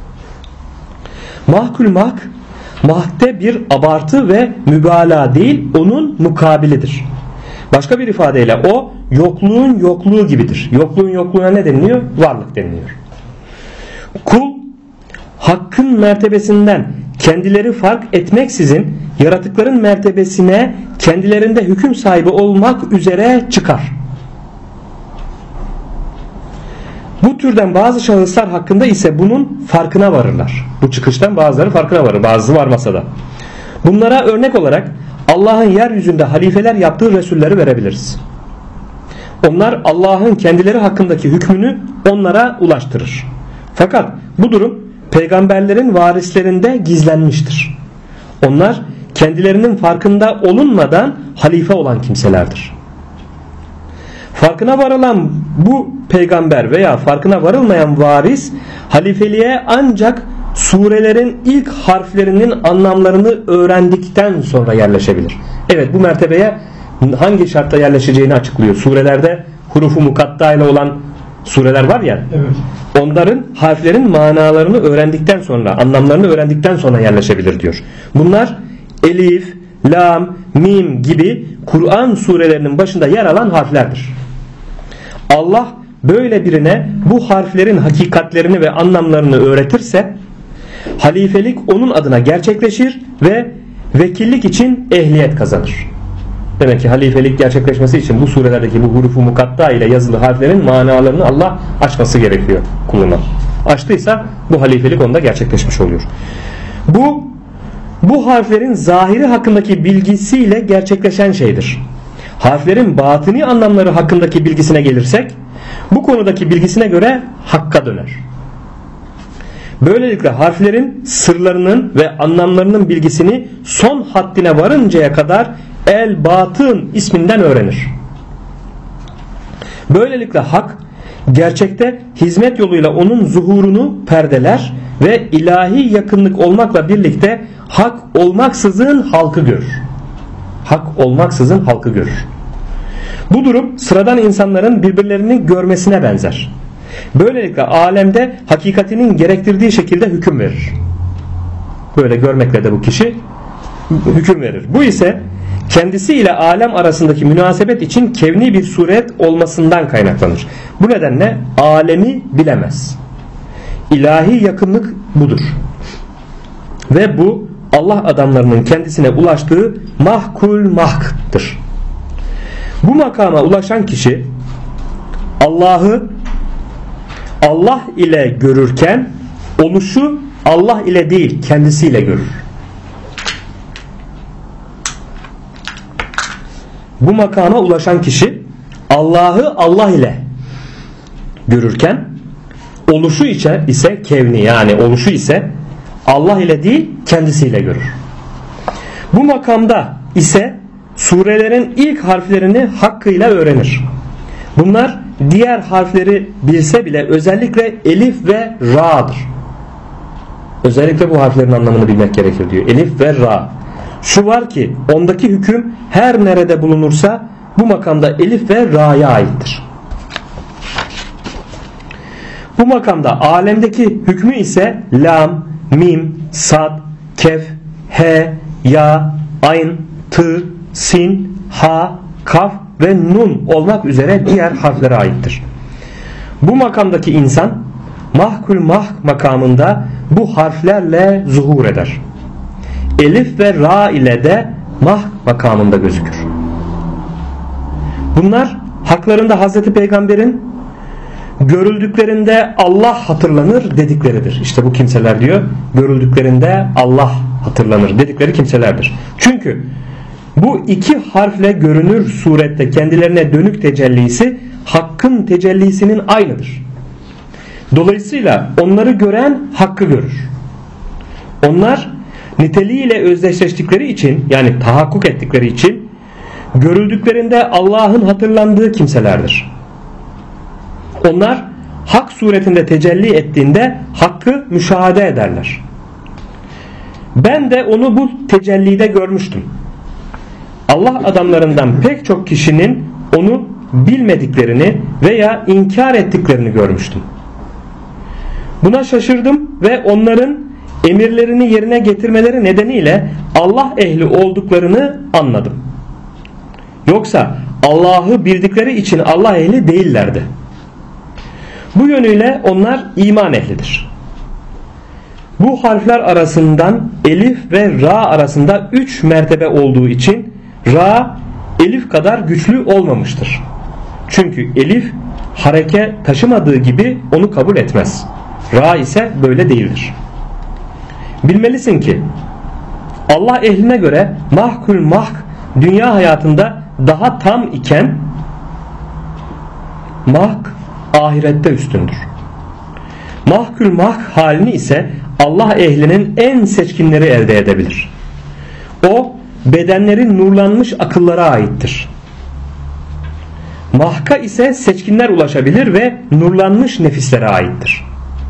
Mahkul mahk, mahkte bir abartı ve mübalağa değil, onun mukabilidir. Başka bir ifadeyle o yokluğun yokluğu gibidir. Yokluğun yokluğuna ne deniliyor? Varlık deniliyor. Kul hakkın mertebesinden kendileri fark etmeksizin yaratıkların mertebesine kendilerinde hüküm sahibi olmak üzere çıkar. Bu türden bazı şahıslar hakkında ise bunun farkına varırlar. Bu çıkıştan bazıları farkına varır, bazısı varmasa da. Bunlara örnek olarak Allah'ın yeryüzünde halifeler yaptığı Resulleri verebiliriz. Onlar Allah'ın kendileri hakkındaki hükmünü onlara ulaştırır. Fakat bu durum peygamberlerin varislerinde gizlenmiştir. Onlar kendilerinin farkında olunmadan halife olan kimselerdir. Farkına varılan bu peygamber veya farkına varılmayan varis halifeliğe ancak surelerin ilk harflerinin anlamlarını öğrendikten sonra yerleşebilir. Evet, bu mertebeye hangi şartta yerleşeceğini açıklıyor. Surelerde hurufu mukatta ile olan sureler var ya. Evet. Onların harflerin manalarını öğrendikten sonra, anlamlarını öğrendikten sonra yerleşebilir diyor. Bunlar elif, lam, mim gibi Kur'an surelerinin başında yer alan harflerdir. Allah böyle birine bu harflerin hakikatlerini ve anlamlarını öğretirse halifelik onun adına gerçekleşir ve vekillik için ehliyet kazanır. Demek ki halifelik gerçekleşmesi için bu surelerdeki bu hurufu mukatta ile yazılı harflerin manalarını Allah açması gerekiyor kuluna. Açtıysa bu halifelik onda gerçekleşmiş oluyor. Bu harflerin zahiri hakkındaki bilgisiyle gerçekleşen şeydir. Harflerin batini anlamları hakkındaki bilgisine gelirsek bu konudaki bilgisine göre hakka döner. Böylelikle harflerin sırlarının ve anlamlarının bilgisini son haddine varıncaya kadar el-batın isminden öğrenir. Böylelikle hak gerçekte hizmet yoluyla onun zuhurunu perdeler ve ilahi yakınlık olmakla birlikte hak olmaksızın halkı görür. Hak olmaksızın halkı görür. Bu durum sıradan insanların birbirlerini görmesine benzer. Böylelikle alemde hakikatinin gerektirdiği şekilde hüküm verir. Böyle görmekle de bu kişi hüküm verir. Bu ise kendisi ile alem arasındaki münasebet için kevni bir suret olmasından kaynaklanır. Bu nedenle alemi bilemez. İlahi yakınlık budur. Ve bu Allah adamlarının kendisine ulaştığı mahkul mahktır. Bu makama ulaşan kişi Allah'ı Allah ile görürken oluşu Allah ile değil kendisiyle görür. Bu makama ulaşan kişi Allah'ı Allah ile görürken oluşu ise kevni, yani oluşu ise Allah ile değil kendisiyle görür. Bu makamda ise surelerin ilk harflerini hakkıyla öğrenir. Bunlar diğer harfleri bilse bile özellikle elif ve ra'dır. Özellikle bu harflerin anlamını bilmek gerekir diyor. Elif ve ra. Şu var ki ondaki hüküm her nerede bulunursa bu makamda elif ve ra'ya aittir. Bu makamda alemdeki hükmü ise lam, mim, sad, kef, he, ya, ayn, tı, sin, ha, kaf ve nun olmak üzere diğer harflere aittir. Bu makamdaki insan mahkul makamında bu harflerle zuhur eder. Elif ve ra ile de makamında gözükür. Bunlar haklarında Hazreti Peygamber'in görüldüklerinde Allah hatırlanır dedikleridir. İşte bu kimseler diyor, görüldüklerinde Allah hatırlanır dedikleri kimselerdir. Çünkü bu iki harfle görünür surette kendilerine dönük tecellisi hakkın tecellisinin aynıdır. Dolayısıyla onları gören hakkı görür. Onlar niteliğiyle özdeşleştikleri için, yani tahakkuk ettikleri için görüldüklerinde Allah'ın hatırlandığı kimselerdir. Onlar hak suretinde tecelli ettiğinde hakkı müşahede ederler. Ben de onu bu tecellide görmüştüm. Allah adamlarından pek çok kişinin onu bilmediklerini veya inkar ettiklerini görmüştüm. Buna şaşırdım ve onların emirlerini yerine getirmeleri nedeniyle Allah ehli olduklarını anladım. Yoksa Allah'ı bildikleri için Allah ehli değillerdi. Bu yönüyle onlar iman ehlidir. Bu harfler arasından elif ve ra arasında 3 mertebe olduğu için ra elif kadar güçlü olmamıştır. Çünkü elif hareke taşımadığı gibi onu kabul etmez. Ra ise böyle değildir. Bilmelisin ki Allah ehline göre mahkul mahk dünya hayatında daha tam iken mahk ahirette üstündür. Mahkul mahk halini ise Allah ehlinin en seçkinleri elde edebilir. O bedenlerin nurlanmış akıllara aittir. Mahka ise seçkinler ulaşabilir ve nurlanmış nefislere aittir.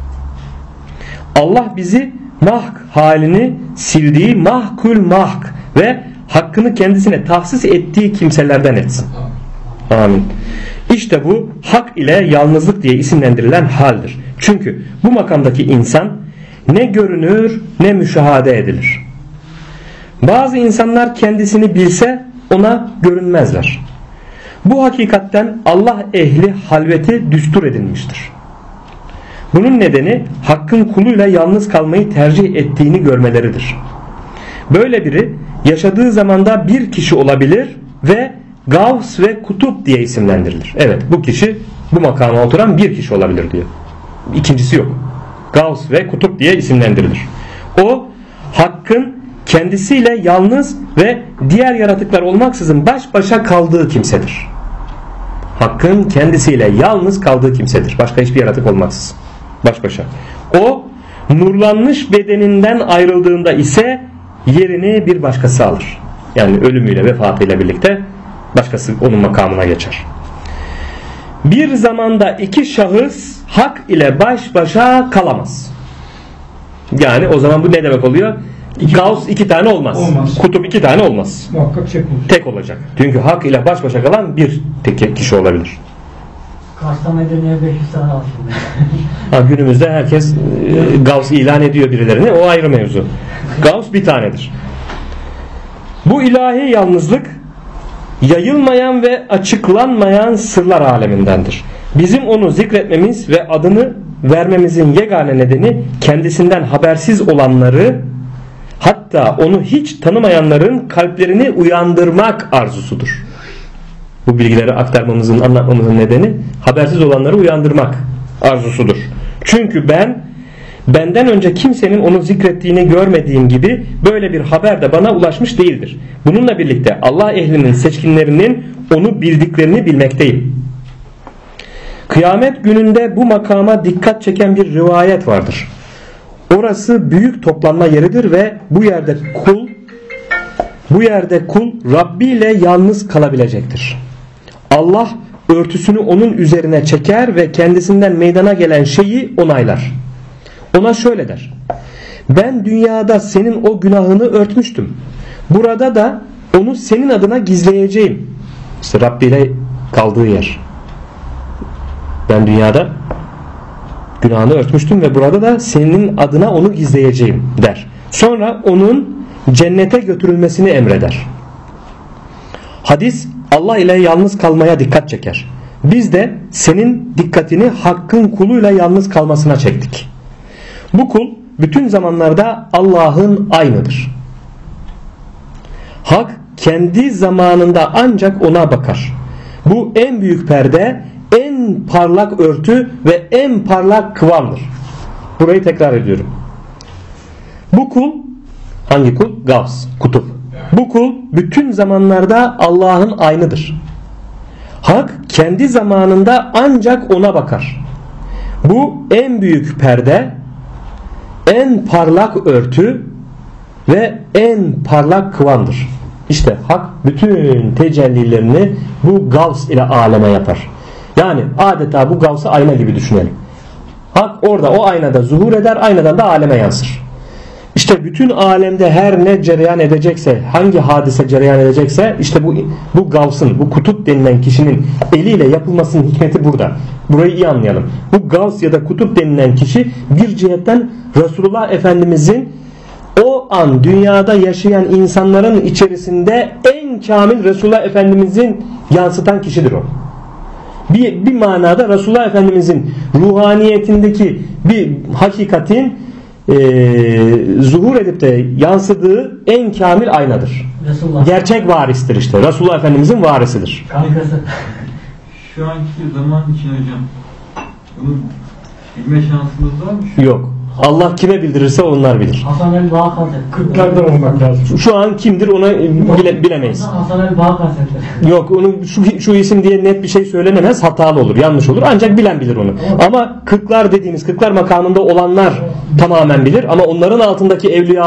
Allah bizi mahk halini sildiği mahkul mahk ve hakkını kendisine tahsis ettiği kimselerden etsin. Amin. İşte bu hak ile yalnızlık diye isimlendirilen haldir. Çünkü bu makamdaki insan ne görünür ne müşahede edilir. Bazı insanlar kendisini bilse ona görünmezler. Bu hakikatten Allah ehli halveti düstur edilmiştir. Bunun nedeni hakkın kuluyla yalnız kalmayı tercih ettiğini görmeleridir. Böyle biri yaşadığı zamanda bir kişi olabilir ve Gavs ve Kutup diye isimlendirilir. Evet, bu kişi bu makama oturan bir kişi olabilir diyor. İkincisi yok. Gavs ve Kutup diye isimlendirilir. O hakkın kendisiyle yalnız ve diğer yaratıklar olmaksızın baş başa kaldığı kimsedir. Hakkın kendisiyle yalnız kaldığı kimsedir. Başka hiçbir yaratık olmaksızın. Baş başa. O nurlanmış bedeninden ayrıldığında ise yerini bir başkası alır. Yani ölümüyle, vefatıyla birlikte başkası onun makamına geçer. Bir zamanda iki şahıs hak ile baş başa kalamaz. Yani o zaman bu ne demek oluyor? Gavs iki tane olmaz. Kutup iki tane olmaz. Muhakkak tek olacak. Çünkü hak ile baş başa kalan bir tek kişi olabilir. Kars'ta Medine'ye 500 tane alsın. Günümüzde herkes Gavs ilan ediyor birilerini. O ayrı mevzu. Gavs bir tanedir. Bu ilahi yalnızlık yayılmayan ve açıklanmayan sırlar alemindendir. Bizim onu zikretmemiz ve adını vermemizin yegane nedeni kendisinden habersiz olanları, hatta onu hiç tanımayanların kalplerini uyandırmak arzusudur. Bu bilgileri aktarmamızın, anlatmamızın nedeni habersiz olanları uyandırmak arzusudur. Çünkü benden önce kimsenin onu zikrettiğini görmediğim gibi böyle bir haber de bana ulaşmış değildir. Bununla birlikte Allah ehlinin seçkinlerinin onu bildiklerini bilmekteyim. Kıyamet gününde bu makama dikkat çeken bir rivayet vardır. Orası büyük toplanma yeridir ve bu yerde kul Rabbi ile yalnız kalabilecektir. Allah örtüsünü onun üzerine çeker ve kendisinden meydana gelen şeyi onaylar. Ona şöyle der: ben dünyada senin o günahını örtmüştüm. Burada da onu senin adına gizleyeceğim. İşte Rabbi ile kaldığı yer. Ben dünyada günahını örtmüştüm ve burada da senin adına onu gizleyeceğim der. Sonra onun cennete götürülmesini emreder. Hadis Allah ile yalnız kalmaya dikkat çeker. Biz de senin dikkatini hakkın kuluyla yalnız kalmasına çektik. Bu kul bütün zamanlarda Allah'ın aynıdır. Hak kendi zamanında ancak ona bakar. Bu en büyük perde, en parlak örtü ve en parlak kıvamdır. Burayı tekrar ediyorum. Bu kul, hangi kul? Gavs, kutup. Bu kul bütün zamanlarda Allah'ın aynıdır. Hak kendi zamanında ancak ona bakar. Bu en büyük perde, en parlak örtü ve en parlak kıvamdır. İşte hak bütün tecellilerini bu Gavs ile aleme yapar. Yani adeta bu Gavs'ı ayna gibi düşünelim. Hak orada o aynada zuhur eder, aynadan da aleme yansır. İşte bütün alemde her ne cereyan edecekse, hangi hadise cereyan edecekse, işte bu Gavs'ın, bu kutup denilen kişinin eliyle yapılmasının hikmeti burada. Burayı iyi anlayalım. Bu Gavs ya da kutup denilen kişi bir cihetten Resulullah Efendimizin o an dünyada yaşayan insanların içerisinde en kamil Resulullah Efendimizin yansıtan kişidir o. Bir manada Resulullah Efendimizin ruhaniyetindeki bir hakikatin zuhur edip de yansıdığı en kamil aynadır. Resulullah. Gerçek varistir işte. Resulullah Efendimizin varisidir. Kankası. şu anki zaman için hocam bunu bilme şansımız var mı? Yok. Allah kime bildirirse onlar bilir. Hasan el Bağ Hazretleri. Kırklardan olmak lazım. Şu an kimdir onu bilemeyiz. Hasan el Bağ Hazretleri. Yok, onu şu isim diye net bir şey söylenemez, hatalı olur, yanlış olur. Ancak bilen bilir onu. Ama kırklar dediğimiz, kırklar makamında olanlar tamamen bilir. Ama onların altındaki evliya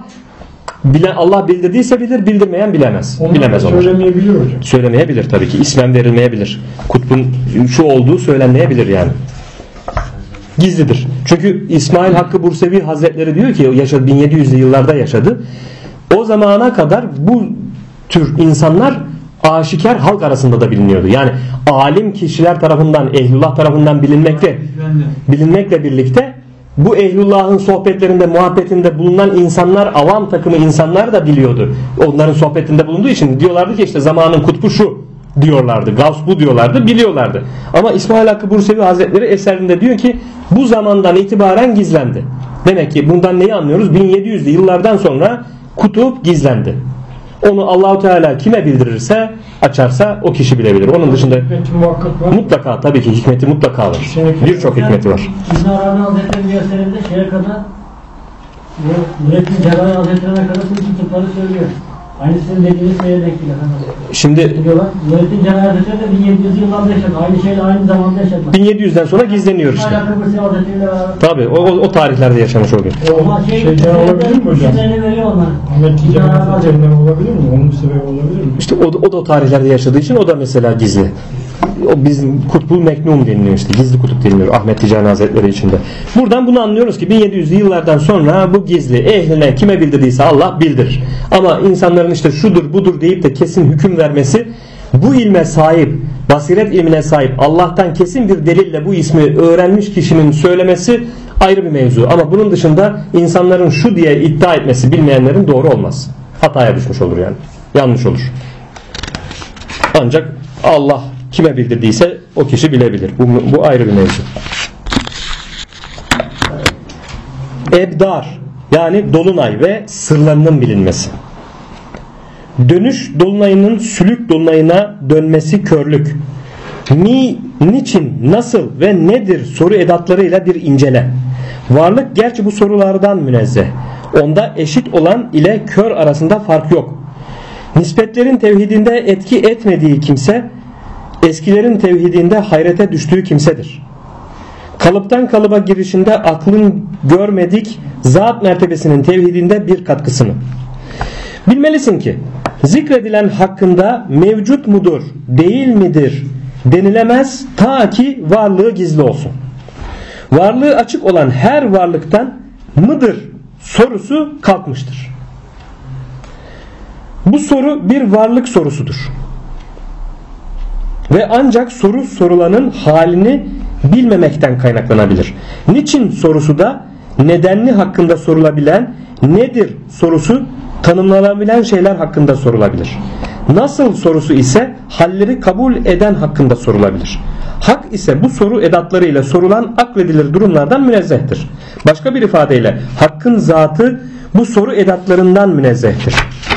Allah bildirdiyse bilir, bildirmeyen bilemez. Onlar Bilemez onu. söylemeyebilir hocam. Söylemeyebilir tabii ki. İsmen verilmeyebilir. Kutbun şu olduğu söylenmeyebilir yani. Gizlidir. Çünkü İsmail Hakkı Bursevi Hazretleri diyor ki, yaşadı 1700'lü yıllarda yaşadı. O zamana kadar bu tür insanlar aşikar halk arasında da biliniyordu. Yani alim kişiler tarafından, ehlullah tarafından bilinmekle birlikte bu ehlullahın sohbetlerinde, muhabbetinde bulunan insanlar, avam takımı insanlar da biliyordu. Onların sohbetinde bulunduğu için diyorlardı ki işte zamanın kutbu şu diyorlardı. Gavs bu diyorlardı, biliyorlardı. Ama İsmail Hakkı Bursevi Hazretleri eserinde diyor ki bu zamandan itibaren gizlendi. Demek ki bundan neyi anlıyoruz? 1700'lü yıllardan sonra kutup gizlendi. Onu Allahu Teala kime bildirirse, açarsa o kişi bilebilir. Onun dışında mutlaka, tabii ki hikmeti mutlaka var. Birçok hikmeti var. İbn Arabi Hazretleri'nin eserinde şeye kadar Nurettin Celal Hazretleri'ne kadar bu kitapları söylüyor. Aynı sizin dediğiniz şeye denk geliyor. Şimdi diyorlar. Nurettin Celal Hazretleri de 1700 yıllarda yaşadı. Aynı şeyle aynı zamanda yaşadı. 1700'den sonra gizleniyor işte. Tabii o tarihlerde yaşamış o gün. Şeyden olabilir mi hocam? Ahmet Ticaret Hazretlerinden olabilir mi? Onun sebebi olabilir mi? İşte o da o tarihlerde yaşadığı için o da mesela gizli. O bizim kutbul meknum deniliyor işte. Gizli kutup deniliyor Ahmet Ticani Hazretleri içinde. Buradan bunu anlıyoruz ki 1700'lü yıllardan sonra bu gizli. Ehline kime bildirdiyse Allah bildirir. Ama insanların işte şudur budur deyip de kesin hüküm vermesi, bu ilme sahip, basiret ilmine sahip, Allah'tan kesin bir delille bu ismi öğrenmiş kişinin söylemesi ayrı bir mevzu. Ama bunun dışında insanların şu diye iddia etmesi bilmeyenlerin doğru olmaz. Hataya düşmüş olur yani. Yanlış olur. Ancak Allah kime bildirdiyse o kişi bilebilir. Bu ayrı bir mevzu. Ebdar yani dolunay ve sırlarının bilinmesi. Dönüş dolunayının sülük dolunayına dönmesi körlük. Niçin, nasıl ve nedir soru edatlarıyla bir incele. Varlık gerçi bu sorulardan münezzeh. Onda eşit olan ile kör arasında fark yok. Nispetlerin tevhidinde etki etmediği kimse, eskilerin tevhidinde hayrete düştüğü kimsedir. Kalıptan kalıba girişinde aklın görmedik zat mertebesinin tevhidinde bir katkısını. Bilmelisin ki zikredilen hakkında mevcut mudur, değil midir denilemez ta ki varlığı gizli olsun. Varlığı açık olan her varlıktan mıdır sorusu kalkmıştır. Bu soru bir varlık sorusudur. Ve ancak soru sorulanın halini bilmemekten kaynaklanabilir. Niçin sorusu da nedenli hakkında sorulabilen, nedir sorusu tanımlanabilen şeyler hakkında sorulabilir. Nasıl sorusu ise halleri kabul eden hakkında sorulabilir. Hak ise bu soru edatlarıyla sorulan akledilir durumlardan münezzehtir. Başka bir ifadeyle hakkın zatı bu soru edatlarından münezzehtir.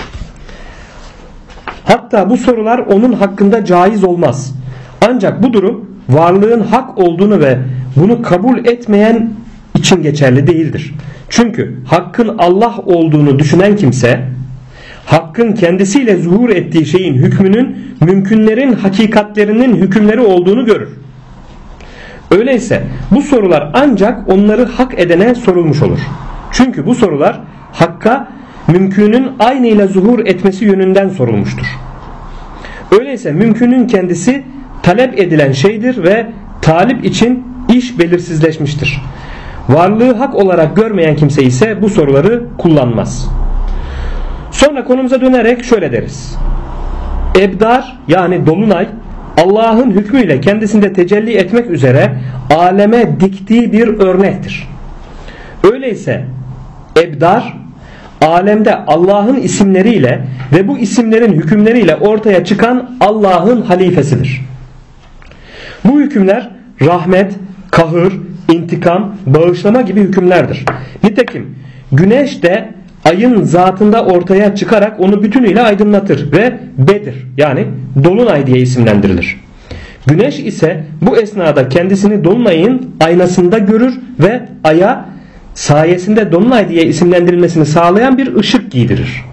Hatta bu sorular onun hakkında caiz olmaz. Ancak bu durum varlığın hak olduğunu ve bunu kabul etmeyen için geçerli değildir. Çünkü hakkın Allah olduğunu düşünen kimse hakkın kendisiyle zuhur ettiği şeyin hükmünün mümkünlerin hakikatlerinin hükümleri olduğunu görür. Öyleyse bu sorular ancak onları hak edene sorulmuş olur. Çünkü bu sorular hakka mümkünün aynıyla zuhur etmesi yönünden sorulmuştur. Öyleyse mümkünün kendisi talep edilen şeydir ve talip için iş belirsizleşmiştir. Varlığı hak olarak görmeyen kimse ise bu soruları kullanmaz. Sonra konumuza dönerek şöyle deriz. Ebdar yani dolunay Allah'ın hükmüyle kendisinde tecelli etmek üzere aleme diktiği bir örnektir. Öyleyse ebdar alemde Allah'ın isimleriyle ve bu isimlerin hükümleriyle ortaya çıkan Allah'ın halifesidir. Bu hükümler rahmet, kahır, intikam, bağışlama gibi hükümlerdir. Nitekim güneş de ayın zatında ortaya çıkarak onu bütünüyle aydınlatır ve Bedir yani dolunay diye isimlendirilir. Güneş ise bu esnada kendisini dolunayın aynasında görür ve aya sayesinde dolunay diye isimlendirilmesini sağlayan bir ışık giydirir.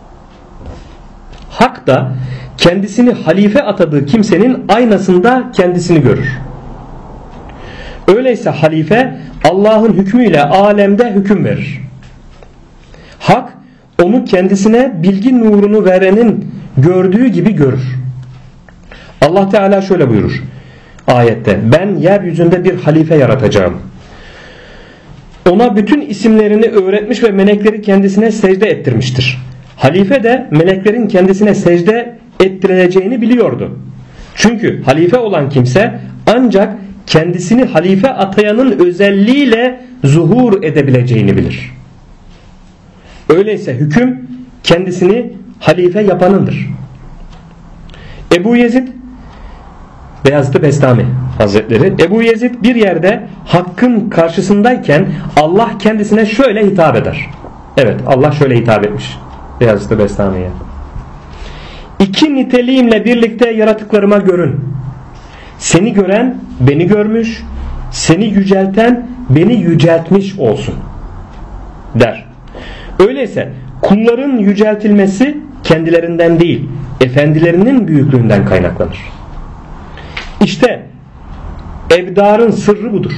Hak da kendisini halife atadığı kimsenin aynasında kendisini görür. Öyleyse halife Allah'ın hükmüyle alemde hüküm verir. Hak onu kendisine bilgi nurunu verenin gördüğü gibi görür. Allah Teala şöyle buyurur ayette: ben yeryüzünde bir halife yaratacağım. Ona bütün isimlerini öğretmiş ve melekleri kendisine secde ettirmiştir. Halife de meleklerin kendisine secde ettirileceğini biliyordu. Çünkü halife olan kimse ancak kendisini halife atayanın özelliğiyle zuhur edebileceğini bilir. Öyleyse hüküm kendisini halife yapanındır. Ebu Yezid Beyazıt-ı Bestami Hazretleri, Ebu Yezid bir yerde hakkın karşısındayken Allah kendisine şöyle hitap eder. Evet, Allah şöyle hitap etmiş Beyazıt-ı Bestami'ye: İki niteliğimle birlikte yaratıklarıma görün. Seni gören beni görmüş, seni yücelten beni yüceltmiş olsun der. Öyleyse kulların yüceltilmesi kendilerinden değil, efendilerinin büyüklüğünden kaynaklanır. İşte ebdarın sırrı budur.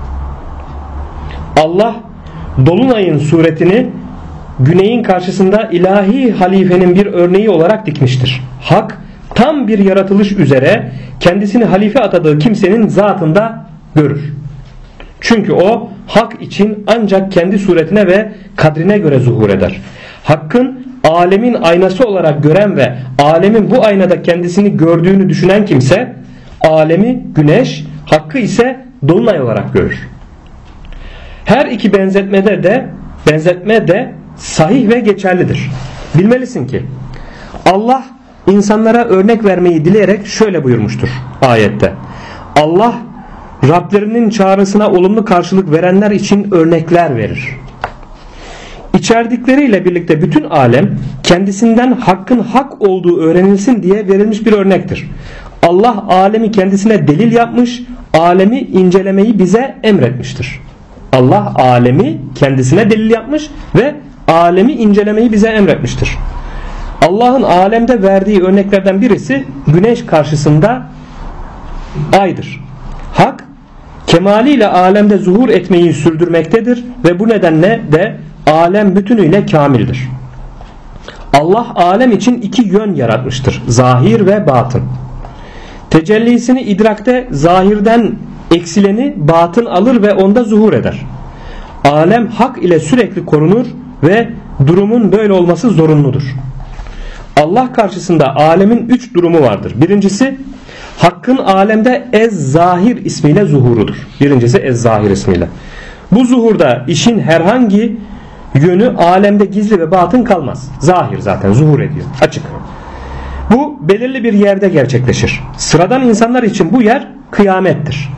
Allah dolunayın suretini güneyin karşısında ilahi halifenin bir örneği olarak dikmiştir. Hak tam bir yaratılış üzere kendisini halife atadığı kimsenin zatında görür. Çünkü o hak için ancak kendi suretine ve kadrine göre zuhur eder. Hakkın alemin aynası olarak gören ve alemin bu aynada kendisini gördüğünü düşünen kimse alemi güneş, hakkı ise dolunay olarak görür. Her iki benzetme de sahih ve geçerlidir. Bilmelisin ki Allah insanlara örnek vermeyi dileyerek şöyle buyurmuştur ayette: Allah Rablerinin çağrısına olumlu karşılık verenler için örnekler verir. İçerdikleriyle birlikte bütün alem kendisinden hakkın hak olduğu öğrenilsin diye verilmiş bir örnektir. Allah alemi kendisine delil yapmış, alemi incelemeyi bize emretmiştir. Allah alemi kendisine delil yapmış ve alemi incelemeyi bize emretmiştir. Allah'ın alemde verdiği örneklerden birisi güneş karşısında aydır. Hak kemaliyle alemde zuhur etmeyi sürdürmektedir ve bu nedenle de alem bütünüyle kamildir. Allah alem için iki yön yaratmıştır: zahir ve batın. Tecellisini idrakte zahirden eksileni batın alır ve onda zuhur eder. Alem hak ile sürekli korunur ve durumun böyle olması zorunludur. Allah karşısında alemin üç durumu vardır. Birincisi hakkın alemde Ez-Zahir ismiyle zuhurudur. Birincisi Ez-Zahir ismiyle. Bu zuhurda işin herhangi yönü alemde gizli ve batın kalmaz. Zahir zaten zuhur ediyor. Açık. Bu belirli bir yerde gerçekleşir. Sıradan insanlar için bu yer kıyamettir.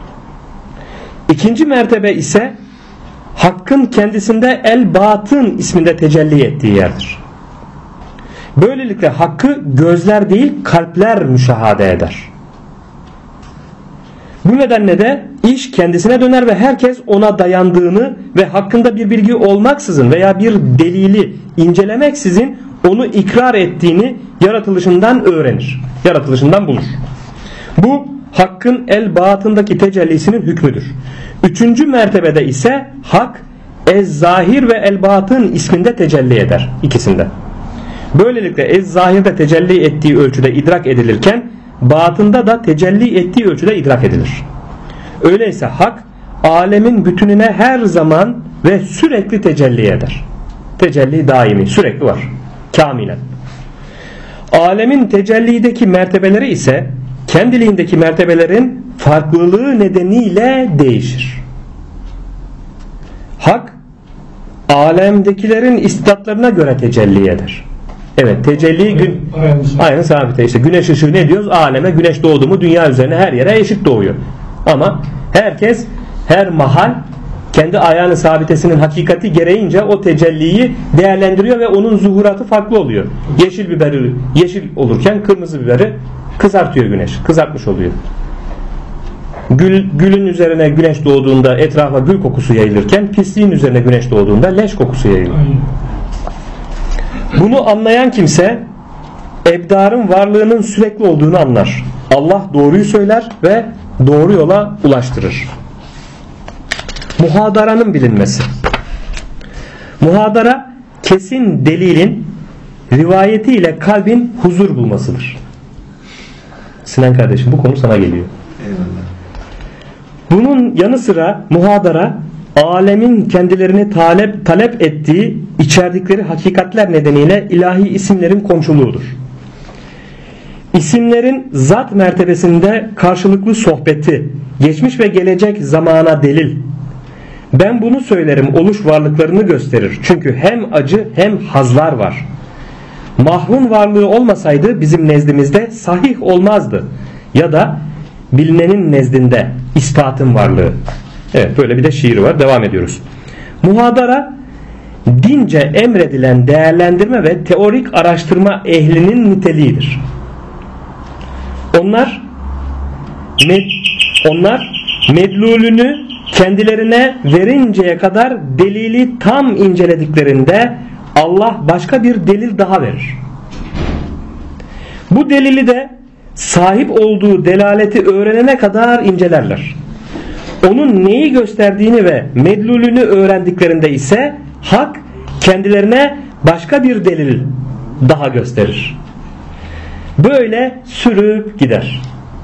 İkinci mertebe ise hakkın kendisinde El-Batın isminde tecelli ettiği yerdir. Böylelikle hakkı gözler değil kalpler müşahede eder. Bu nedenle de iş kendisine döner ve herkes ona dayandığını ve hakkında bir bilgi olmaksızın veya bir delili incelemeksizin onu ikrar ettiğini yaratılışından öğrenir. Yaratılışından bulur. Bu hakkın el-batındaki tecellisinin hükmüdür. Üçüncü mertebede ise hak ez-zahir ve el-batın isminde tecelli eder. İkisinde. Böylelikle ez-zahirde tecelli ettiği ölçüde idrak edilirken batında da tecelli ettiği ölçüde idrak edilir. Öyleyse hak alemin bütününe her zaman ve sürekli tecelli eder. Tecelli daimi, sürekli var. Kamilen. Alemin tecellideki mertebeleri ise kendiliğindeki mertebelerin farklılığı nedeniyle değişir. Hak alemdekilerin istidatlarına göre tecelli eder. Evet, tecelli aynı sabite. İşte güneş ışığı ne diyoruz? Aleme güneş doğdu mu dünya üzerine her yere eşit doğuyor. Ama herkes her mahal kendi ayağını sabitesinin hakikati gereğince o tecelliyi değerlendiriyor ve onun zuhuratı farklı oluyor. Yeşil biberi yeşil olurken kırmızı biberi kızartıyor güneş. Kızartmış oluyor. Gülün üzerine güneş doğduğunda etrafa gül kokusu yayılırken pisliğin üzerine güneş doğduğunda leş kokusu yayılır. Bunu anlayan kimse ebdarın varlığının sürekli olduğunu anlar. Allah doğruyu söyler ve doğru yola ulaştırır. Muhadaranın bilinmesi. Muhadara kesin delilin rivayetiyle kalbin huzur bulmasıdır. Sinan kardeşim, bu konu sana geliyor. Eyvallah. Bunun yanı sıra muhadara alemin kendilerini talep ettiği içerdikleri hakikatler nedeniyle ilahi isimlerin komşuluğudur. İsimlerin zat mertebesinde karşılıklı sohbeti, geçmiş ve gelecek zamana delil. Ben bunu söylerim oluş varlıklarını gösterir. Çünkü hem acı hem hazlar var. Mahvun varlığı olmasaydı bizim nezdimizde sahih olmazdı. Ya da bilinenin nezdinde ispatın varlığı. Evet, böyle bir de şiir var. Devam ediyoruz. Muhadara dince emredilen değerlendirme ve teorik araştırma ehlinin niteliğidir. Onlar medlulünü kendilerine verinceye kadar delili tam incelediklerinde Allah başka bir delil daha verir. Bu delili de sahip olduğu delaleti öğrenene kadar incelerler. Onun neyi gösterdiğini ve medlulünü öğrendiklerinde ise hak kendilerine başka bir delil daha gösterir. Böyle sürüp gider.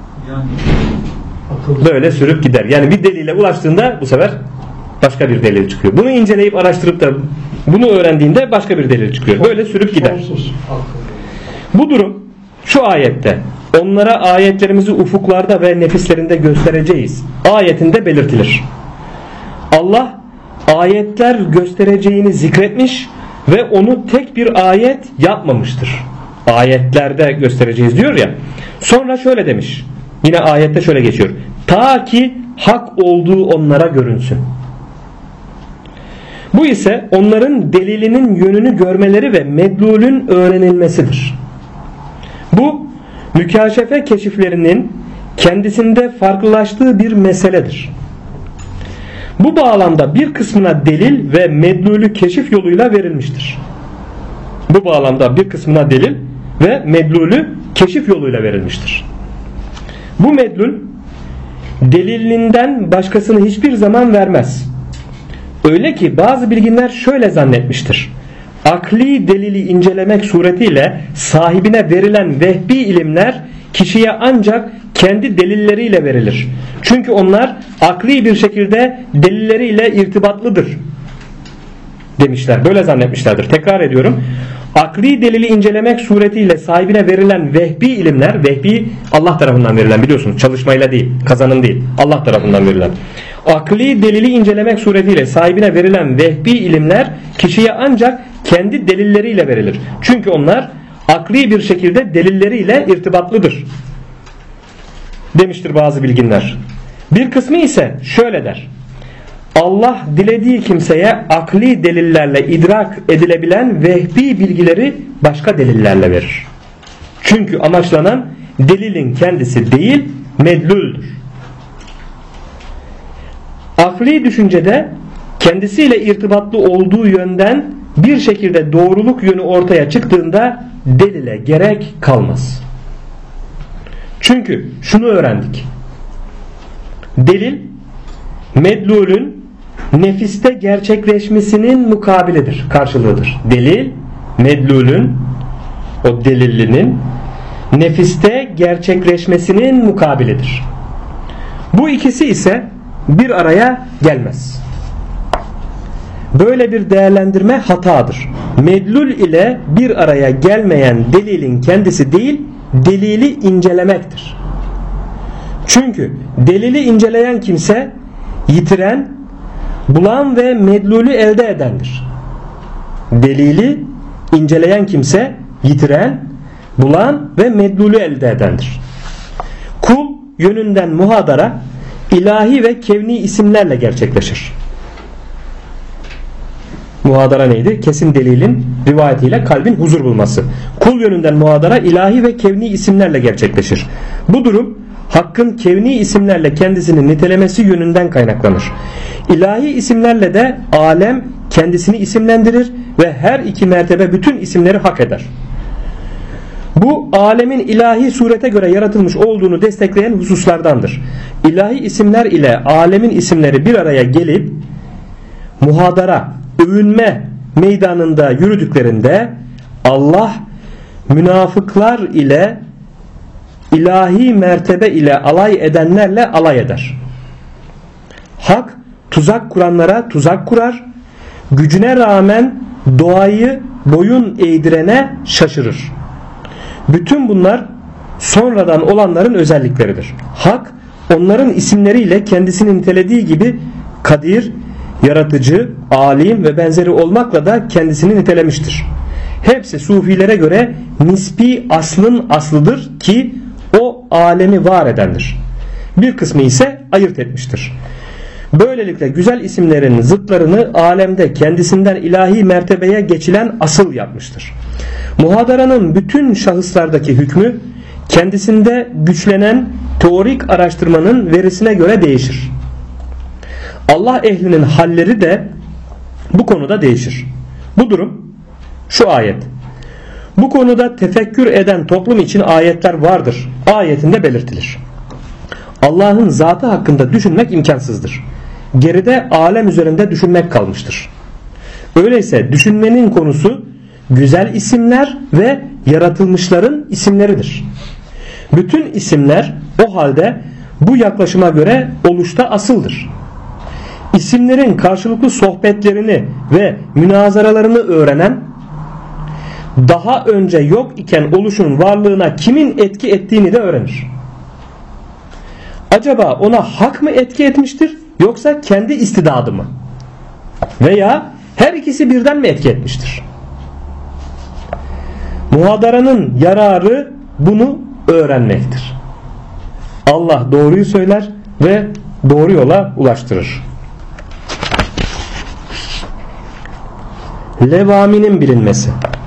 Böyle sürüp gider. Yani bir delile ulaştığında bu sefer başka bir delil çıkıyor. Bunu inceleyip araştırıp da bunu öğrendiğinde başka bir delil çıkıyor. Böyle sürüp gider. Bu durum şu ayette onlara ayetlerimizi ufuklarda ve nefislerinde göstereceğiz ayetinde belirtilir. Allah ayetler göstereceğini zikretmiş ve onu tek bir ayet yapmamıştır. Ayetlerde göstereceğiz diyor ya. Sonra şöyle demiş. Yine ayette şöyle geçiyor. Ta ki hak olduğu onlara görünsün. Bu ise onların delilinin yönünü görmeleri ve medlulün öğrenilmesidir. Bu mükaşefe keşiflerinin kendisinde farklılaştığı bir meseledir. Bu bağlamda bir kısmına delil ve medlulü keşif yoluyla verilmiştir. Bu bağlamda bir kısmına delil ve medlulü keşif yoluyla verilmiştir. Bu medlul delilinden başkasını hiçbir zaman vermez. Öyle ki bazı bilginler şöyle zannetmiştir. Akli delili incelemek suretiyle sahibine verilen vehbi ilimler kişiye ancak kendi delilleriyle verilir. Çünkü onlar akli bir şekilde delilleriyle irtibatlıdır demişler. Böyle zannetmişlerdir. Tekrar ediyorum. Akli delili incelemek suretiyle sahibine verilen vehbi ilimler, vehbi Allah tarafından verilen, biliyorsunuz, çalışmayla değil, kazanım değil, Allah tarafından verilen. Akli delili incelemek suretiyle sahibine verilen vehbi ilimler kişiye ancak kendi delilleriyle verilir. Çünkü onlar akli bir şekilde delilleriyle irtibatlıdır demiştir bazı bilginler. Bir kısmı ise şöyle der. Allah dilediği kimseye akli delillerle idrak edilebilen vehbi bilgileri başka delillerle verir. Çünkü amaçlanan delilin kendisi değil, medluldür. Akli düşüncede kendisiyle irtibatlı olduğu yönden bir şekilde doğruluk yönü ortaya çıktığında delile gerek kalmaz. Çünkü şunu öğrendik. Delil medlulün nefiste gerçekleşmesinin mukabilidir, karşılığıdır. Delil medlulün, o delillinin nefiste gerçekleşmesinin mukabilidir. Bu ikisi ise bir araya gelmez. Böyle bir değerlendirme hatadır. Medlul ile bir araya gelmeyen delilin kendisi değil, delili incelemektir. Çünkü delili inceleyen kimse yitiren, bulan ve medlulü elde edendir. Delili inceleyen kimse yitiren, bulan ve medlulü elde edendir. Kul yönünden muhadara ilahi ve kevni isimlerle gerçekleşir. Muhadara neydi? Kesin delilin rivayetiyle kalbin huzur bulması. Kul yönünden muhadara ilahi ve kevni isimlerle gerçekleşir. Bu durum Hakk'ın kevni isimlerle kendisini nitelemesi yönünden kaynaklanır. İlahi isimlerle de alem kendisini isimlendirir ve her iki mertebe bütün isimleri hak eder. Bu alemin ilahi surete göre yaratılmış olduğunu destekleyen hususlardandır. İlahi isimler ile alemin isimleri bir araya gelip muhadara, övünme meydanında yürüdüklerinde Allah münafıklar ile ilahi mertebe ile alay edenlerle alay eder. Hak tuzak kuranlara tuzak kurar, gücüne rağmen doğayı boyun eğdirene şaşırır. Bütün bunlar sonradan olanların özellikleridir. Hak onların isimleriyle kendisini nitelediği gibi kadir, yaratıcı, alim ve benzeri olmakla da kendisini nitelemiştir. Hepsi sufilere göre nispi aslın aslıdır ki o alemi var edendir. Bir kısmı ise ayırt etmiştir. Böylelikle güzel isimlerin zıtlarını alemde kendisinden ilahi mertebeye geçilen asıl yapmıştır. Muhadaranın bütün şahıslardaki hükmü kendisinde güçlenen teorik araştırmanın verisine göre değişir. Allah ehlinin halleri de bu konuda değişir. Bu durum şu ayet. Bu konuda tefekkür eden toplum için ayetler vardır. Ayetinde belirtilir. Allah'ın zatı hakkında düşünmek imkansızdır. Geride alem üzerinde düşünmek kalmıştır. Öyleyse düşünmenin konusu güzel isimler ve yaratılmışların isimleridir. Bütün isimler o halde bu yaklaşıma göre oluşta asıldır. İsimlerin karşılıklı sohbetlerini ve münazaralarını öğrenen, daha önce yok iken oluşun varlığına kimin etki ettiğini de öğrenir. Acaba ona hak mı etki etmiştir yoksa kendi istidadı mı? Veya her ikisi birden mi etki etmiştir? Muhadaranın yararı bunu öğrenmektir. Allah doğruyu söyler ve doğru yola ulaştırır. Levaminin bilinmesi.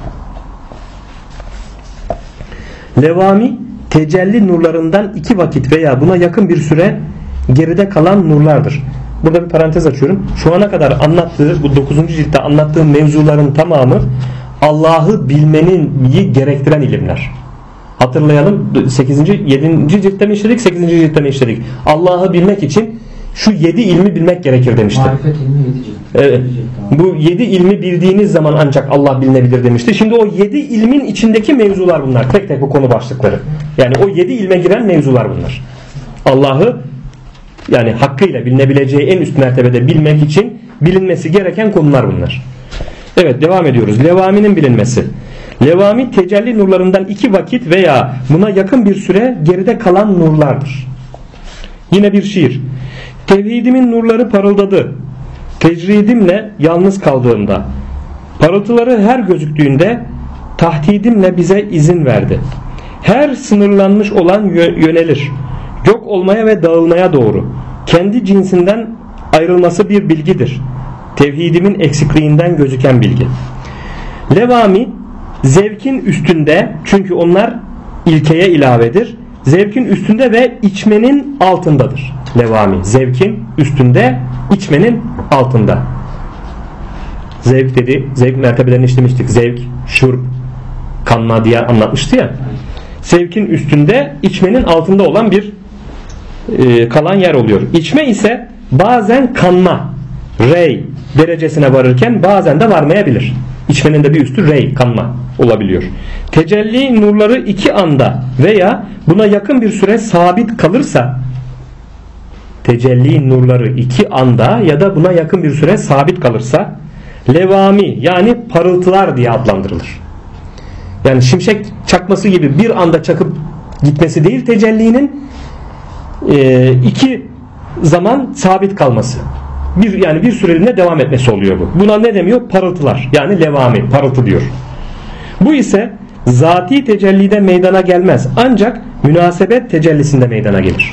Levami tecelli nurlarından 2 vakit veya buna yakın bir süre geride kalan nurlardır. Burada bir parantez açıyorum. Şu ana kadar anlattığı, bu 9. ciltte anlattığı mevzuların tamamı Allah'ı bilmeyi gerektiren ilimler. Hatırlayalım, 7. ciltte mi işledik, 8. ciltte mi işledik? Allah'ı bilmek için şu 7 ilmi bilmek gerekir demişti. Marifet ilmi 7 cilt. Evet. Bu 7 ilmi bildiğiniz zaman ancak Allah bilinebilir demişti. Şimdi o 7 ilmin içindeki mevzular bunlar. Tek tek bu konu başlıkları. Yani o 7 ilme giren mevzular bunlar. Allah'ı yani hakkıyla bilinebileceği en üst mertebede bilmek için bilinmesi gereken konular bunlar. Evet, devam ediyoruz. Levaminin bilinmesi. Levami tecelli nurlarından 2 vakit veya buna yakın bir süre geride kalan nurlardır. Yine bir şiir. Tevhidimin nurları parıldadı. Tecridimle yalnız kaldığımda. Parıltıları her gözüktüğünde tahdidimle bize izin verdi. Her sınırlanmış olan yönelir. Yok olmaya ve dağılmaya doğru. Kendi cinsinden ayrılması bir bilgidir. Tevhidimin eksikliğinden gözüken bilgi. Levami zevkin üstünde, çünkü onlar ilkeye ilavedir. Zevkin üstünde ve içmenin altındadır. Levami zevkin üstünde, içmenin altında. Zevk dedi, zevk mertebelerini işlemiştik. Zevk, şurb, kanma diye anlatmıştı ya. Zevkin üstünde, içmenin altında olan bir kalan yer oluyor. İçme ise bazen kanma, rey derecesine varırken bazen de varmayabilir. İçmenin de bir üstü rey, kanma olabiliyor. Tecelli nurları 2 anda veya buna yakın bir süre sabit kalırsa, tecelli nurları 2 anda ya da buna yakın bir süre sabit kalırsa levami yani parıltılar diye adlandırılır. Yani şimşek çakması gibi bir anda çakıp gitmesi değil tecellinin, 2 zaman sabit kalması. Yani bir süreliğine devam etmesi oluyor bu. Buna ne demiyor? Parıltılar. Yani levami, parıltı diyor. Bu ise zati tecellide meydana gelmez. Ancak münasebet tecellisinde meydana gelir.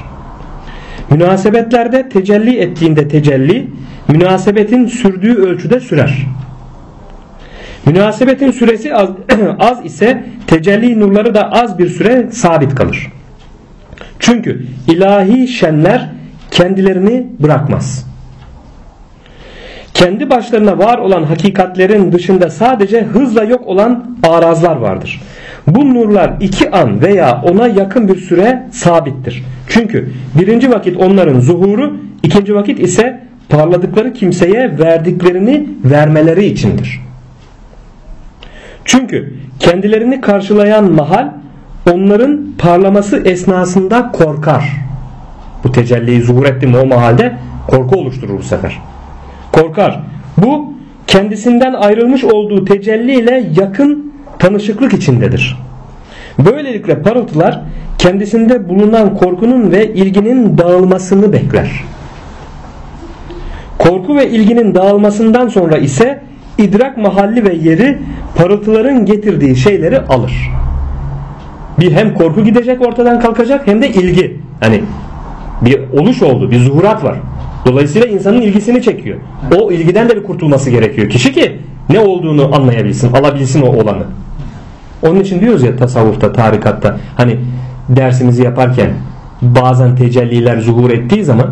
Münasebetlerde tecelli ettiğinde tecelli, münasebetin sürdüğü ölçüde sürer. Münasebetin süresi az ise tecelli nurları da az bir süre sabit kalır. Çünkü ilahi şenler kendilerini bırakmaz. Kendi başlarına var olan hakikatlerin dışında sadece hızla yok olan arazlar vardır. Bu nurlar 2 an veya ona yakın bir süre sabittir. Çünkü birinci vakit onların zuhuru, ikinci vakit ise parladıkları kimseye verdiklerini vermeleri içindir. Çünkü kendilerini karşılayan mahal onların parlaması esnasında korkar. Bu tecelliyi zuhur etti mi o mahalde korku oluşturur bu sefer. Korkar. Bu kendisinden ayrılmış olduğu tecelliyle yakın tanışıklık içindedir. Böylelikle parıltılar kendisinde bulunan korkunun ve ilginin dağılmasını bekler. Korku ve ilginin dağılmasından sonra ise idrak mahalli ve yeri parıltıların getirdiği şeyleri alır. Bir hem korku gidecek, ortadan kalkacak, hem de ilgi. Hani bir oluş oldu, bir zuhurat var. Dolayısıyla insanın ilgisini çekiyor. O ilgiden de bir kurtulması gerekiyor kişi ki ne olduğunu anlayabilsin, alabilsin o olanı. Onun için diyoruz ya tasavvufta, tarikatta, hani dersimizi yaparken bazen tecelliler zuhur ettiği zaman,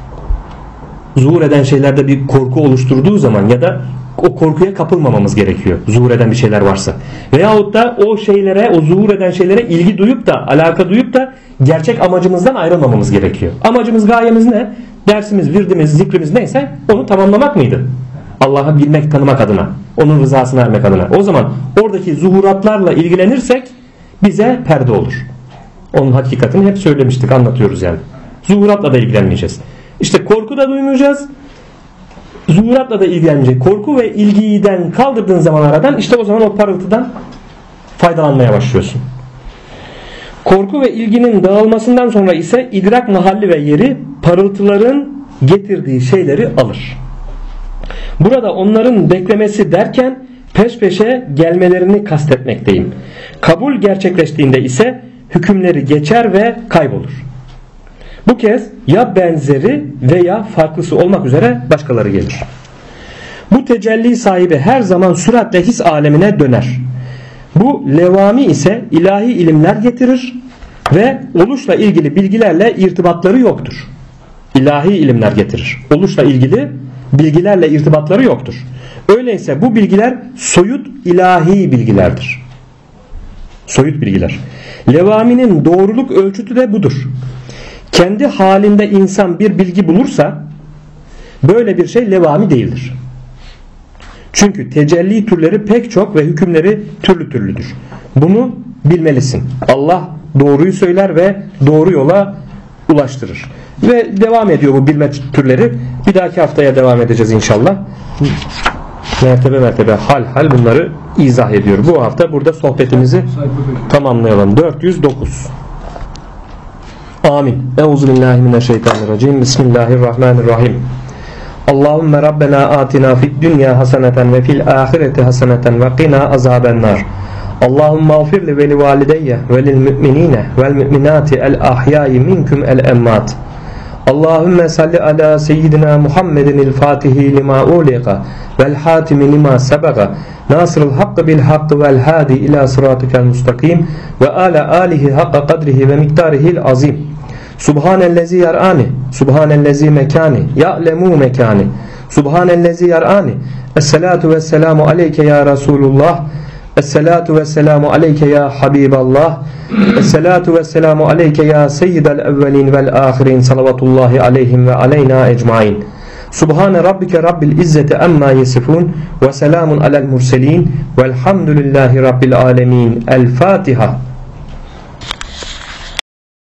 zuhur eden şeylerde bir korku oluşturduğu zaman ya da o korkuya kapılmamamız gerekiyor. Zuhur eden bir şeyler varsa. Veyahut da o şeylere, o zuhur eden şeylere ilgi duyup da, alaka duyup da gerçek amacımızdan ayrılmamamız gerekiyor. Amacımız, gayemiz ne? Dersimiz, virdimiz, zikrimiz neyse onu tamamlamak mıydı? Allah'ı bilmek, tanımak adına. Onun rızasını ermek adına. O zaman oradaki zuhuratlarla ilgilenirsek bize perde olur. Onun hakikatini hep söylemiştik, anlatıyoruz yani. Zuhuratla da ilgilenmeyeceğiz. İşte korku da duymayacağız. Zuhuratla da ilgilenecek. Korku ve ilgiden kaldırdığın zaman aradan, işte o zaman o parıltıdan faydalanmaya başlıyorsun. Korku ve ilginin dağılmasından sonra ise idrak mahalli ve yeri parıltıların getirdiği şeyleri alır. Burada onların beklemesi derken peş peşe gelmelerini kastetmekteyim. Kabul gerçekleştiğinde ise hükümleri geçer ve kaybolur. Bu kez ya benzeri veya farklısı olmak üzere başkaları gelir. Bu tecelli sahibi her zaman süratle his alemine döner. Bu levami ise ilahi ilimler getirir ve oluşla ilgili bilgilerle irtibatları yoktur. İlahi ilimler getirir. Oluşla ilgili bilgilerle irtibatları yoktur. Öyleyse bu bilgiler soyut ilahi bilgilerdir. Soyut bilgiler. Levaminin doğruluk ölçütü de budur. Kendi halinde insan bir bilgi bulursa böyle bir şey levami değildir. Çünkü tecelli türleri pek çok ve hükümleri türlü türlüdür. Bunu bilmelisin. Allah doğruyu söyler ve doğru yola ulaştırır. Ve devam ediyor bu bilme türleri. Bir dahaki haftaya devam edeceğiz inşallah. Mertebe mertebe, hal hal bunları izah ediyor. Bu hafta burada sohbetimizi tamamlayalım. 409. Amin. Euzubillahimineşşeytanirracim. Bismillahirrahmanirrahim. Allahümme Rabbena atina fid dünya haseneten ve fil ahireti haseneten ve qina azabennar. Allahümme ağfir li ve li valideyye ve lil müminine vel müminati el ahyai minkum el emmat. Allahümme salli ala seyyidina Muhammedin il fatihi lima uliqa vel hatimi lima sebaga nasırıl hakkı bil hakkı vel hadi ila sıratikel mustakim ve ala alihi hakka kadrihi ve miktarihil azim. Subhanellezi yar'ani, subhanellezi mekani, ya'lemu mekani, subhanellezi yar'ani. Esselatu vesselamu aleyke ya Resulullah, esselatu vesselamu aleyke ya Habiballah, esselatu vesselamu aleyke ya seyyidel evvelin vel ahirin, salavatullahi aleyhim ve aleyna ecmain. Subhane rabbike rabbil izzeti amma yesifun ve selamun alel murselin velhamdülillahi rabbil alemin. El Fatiha.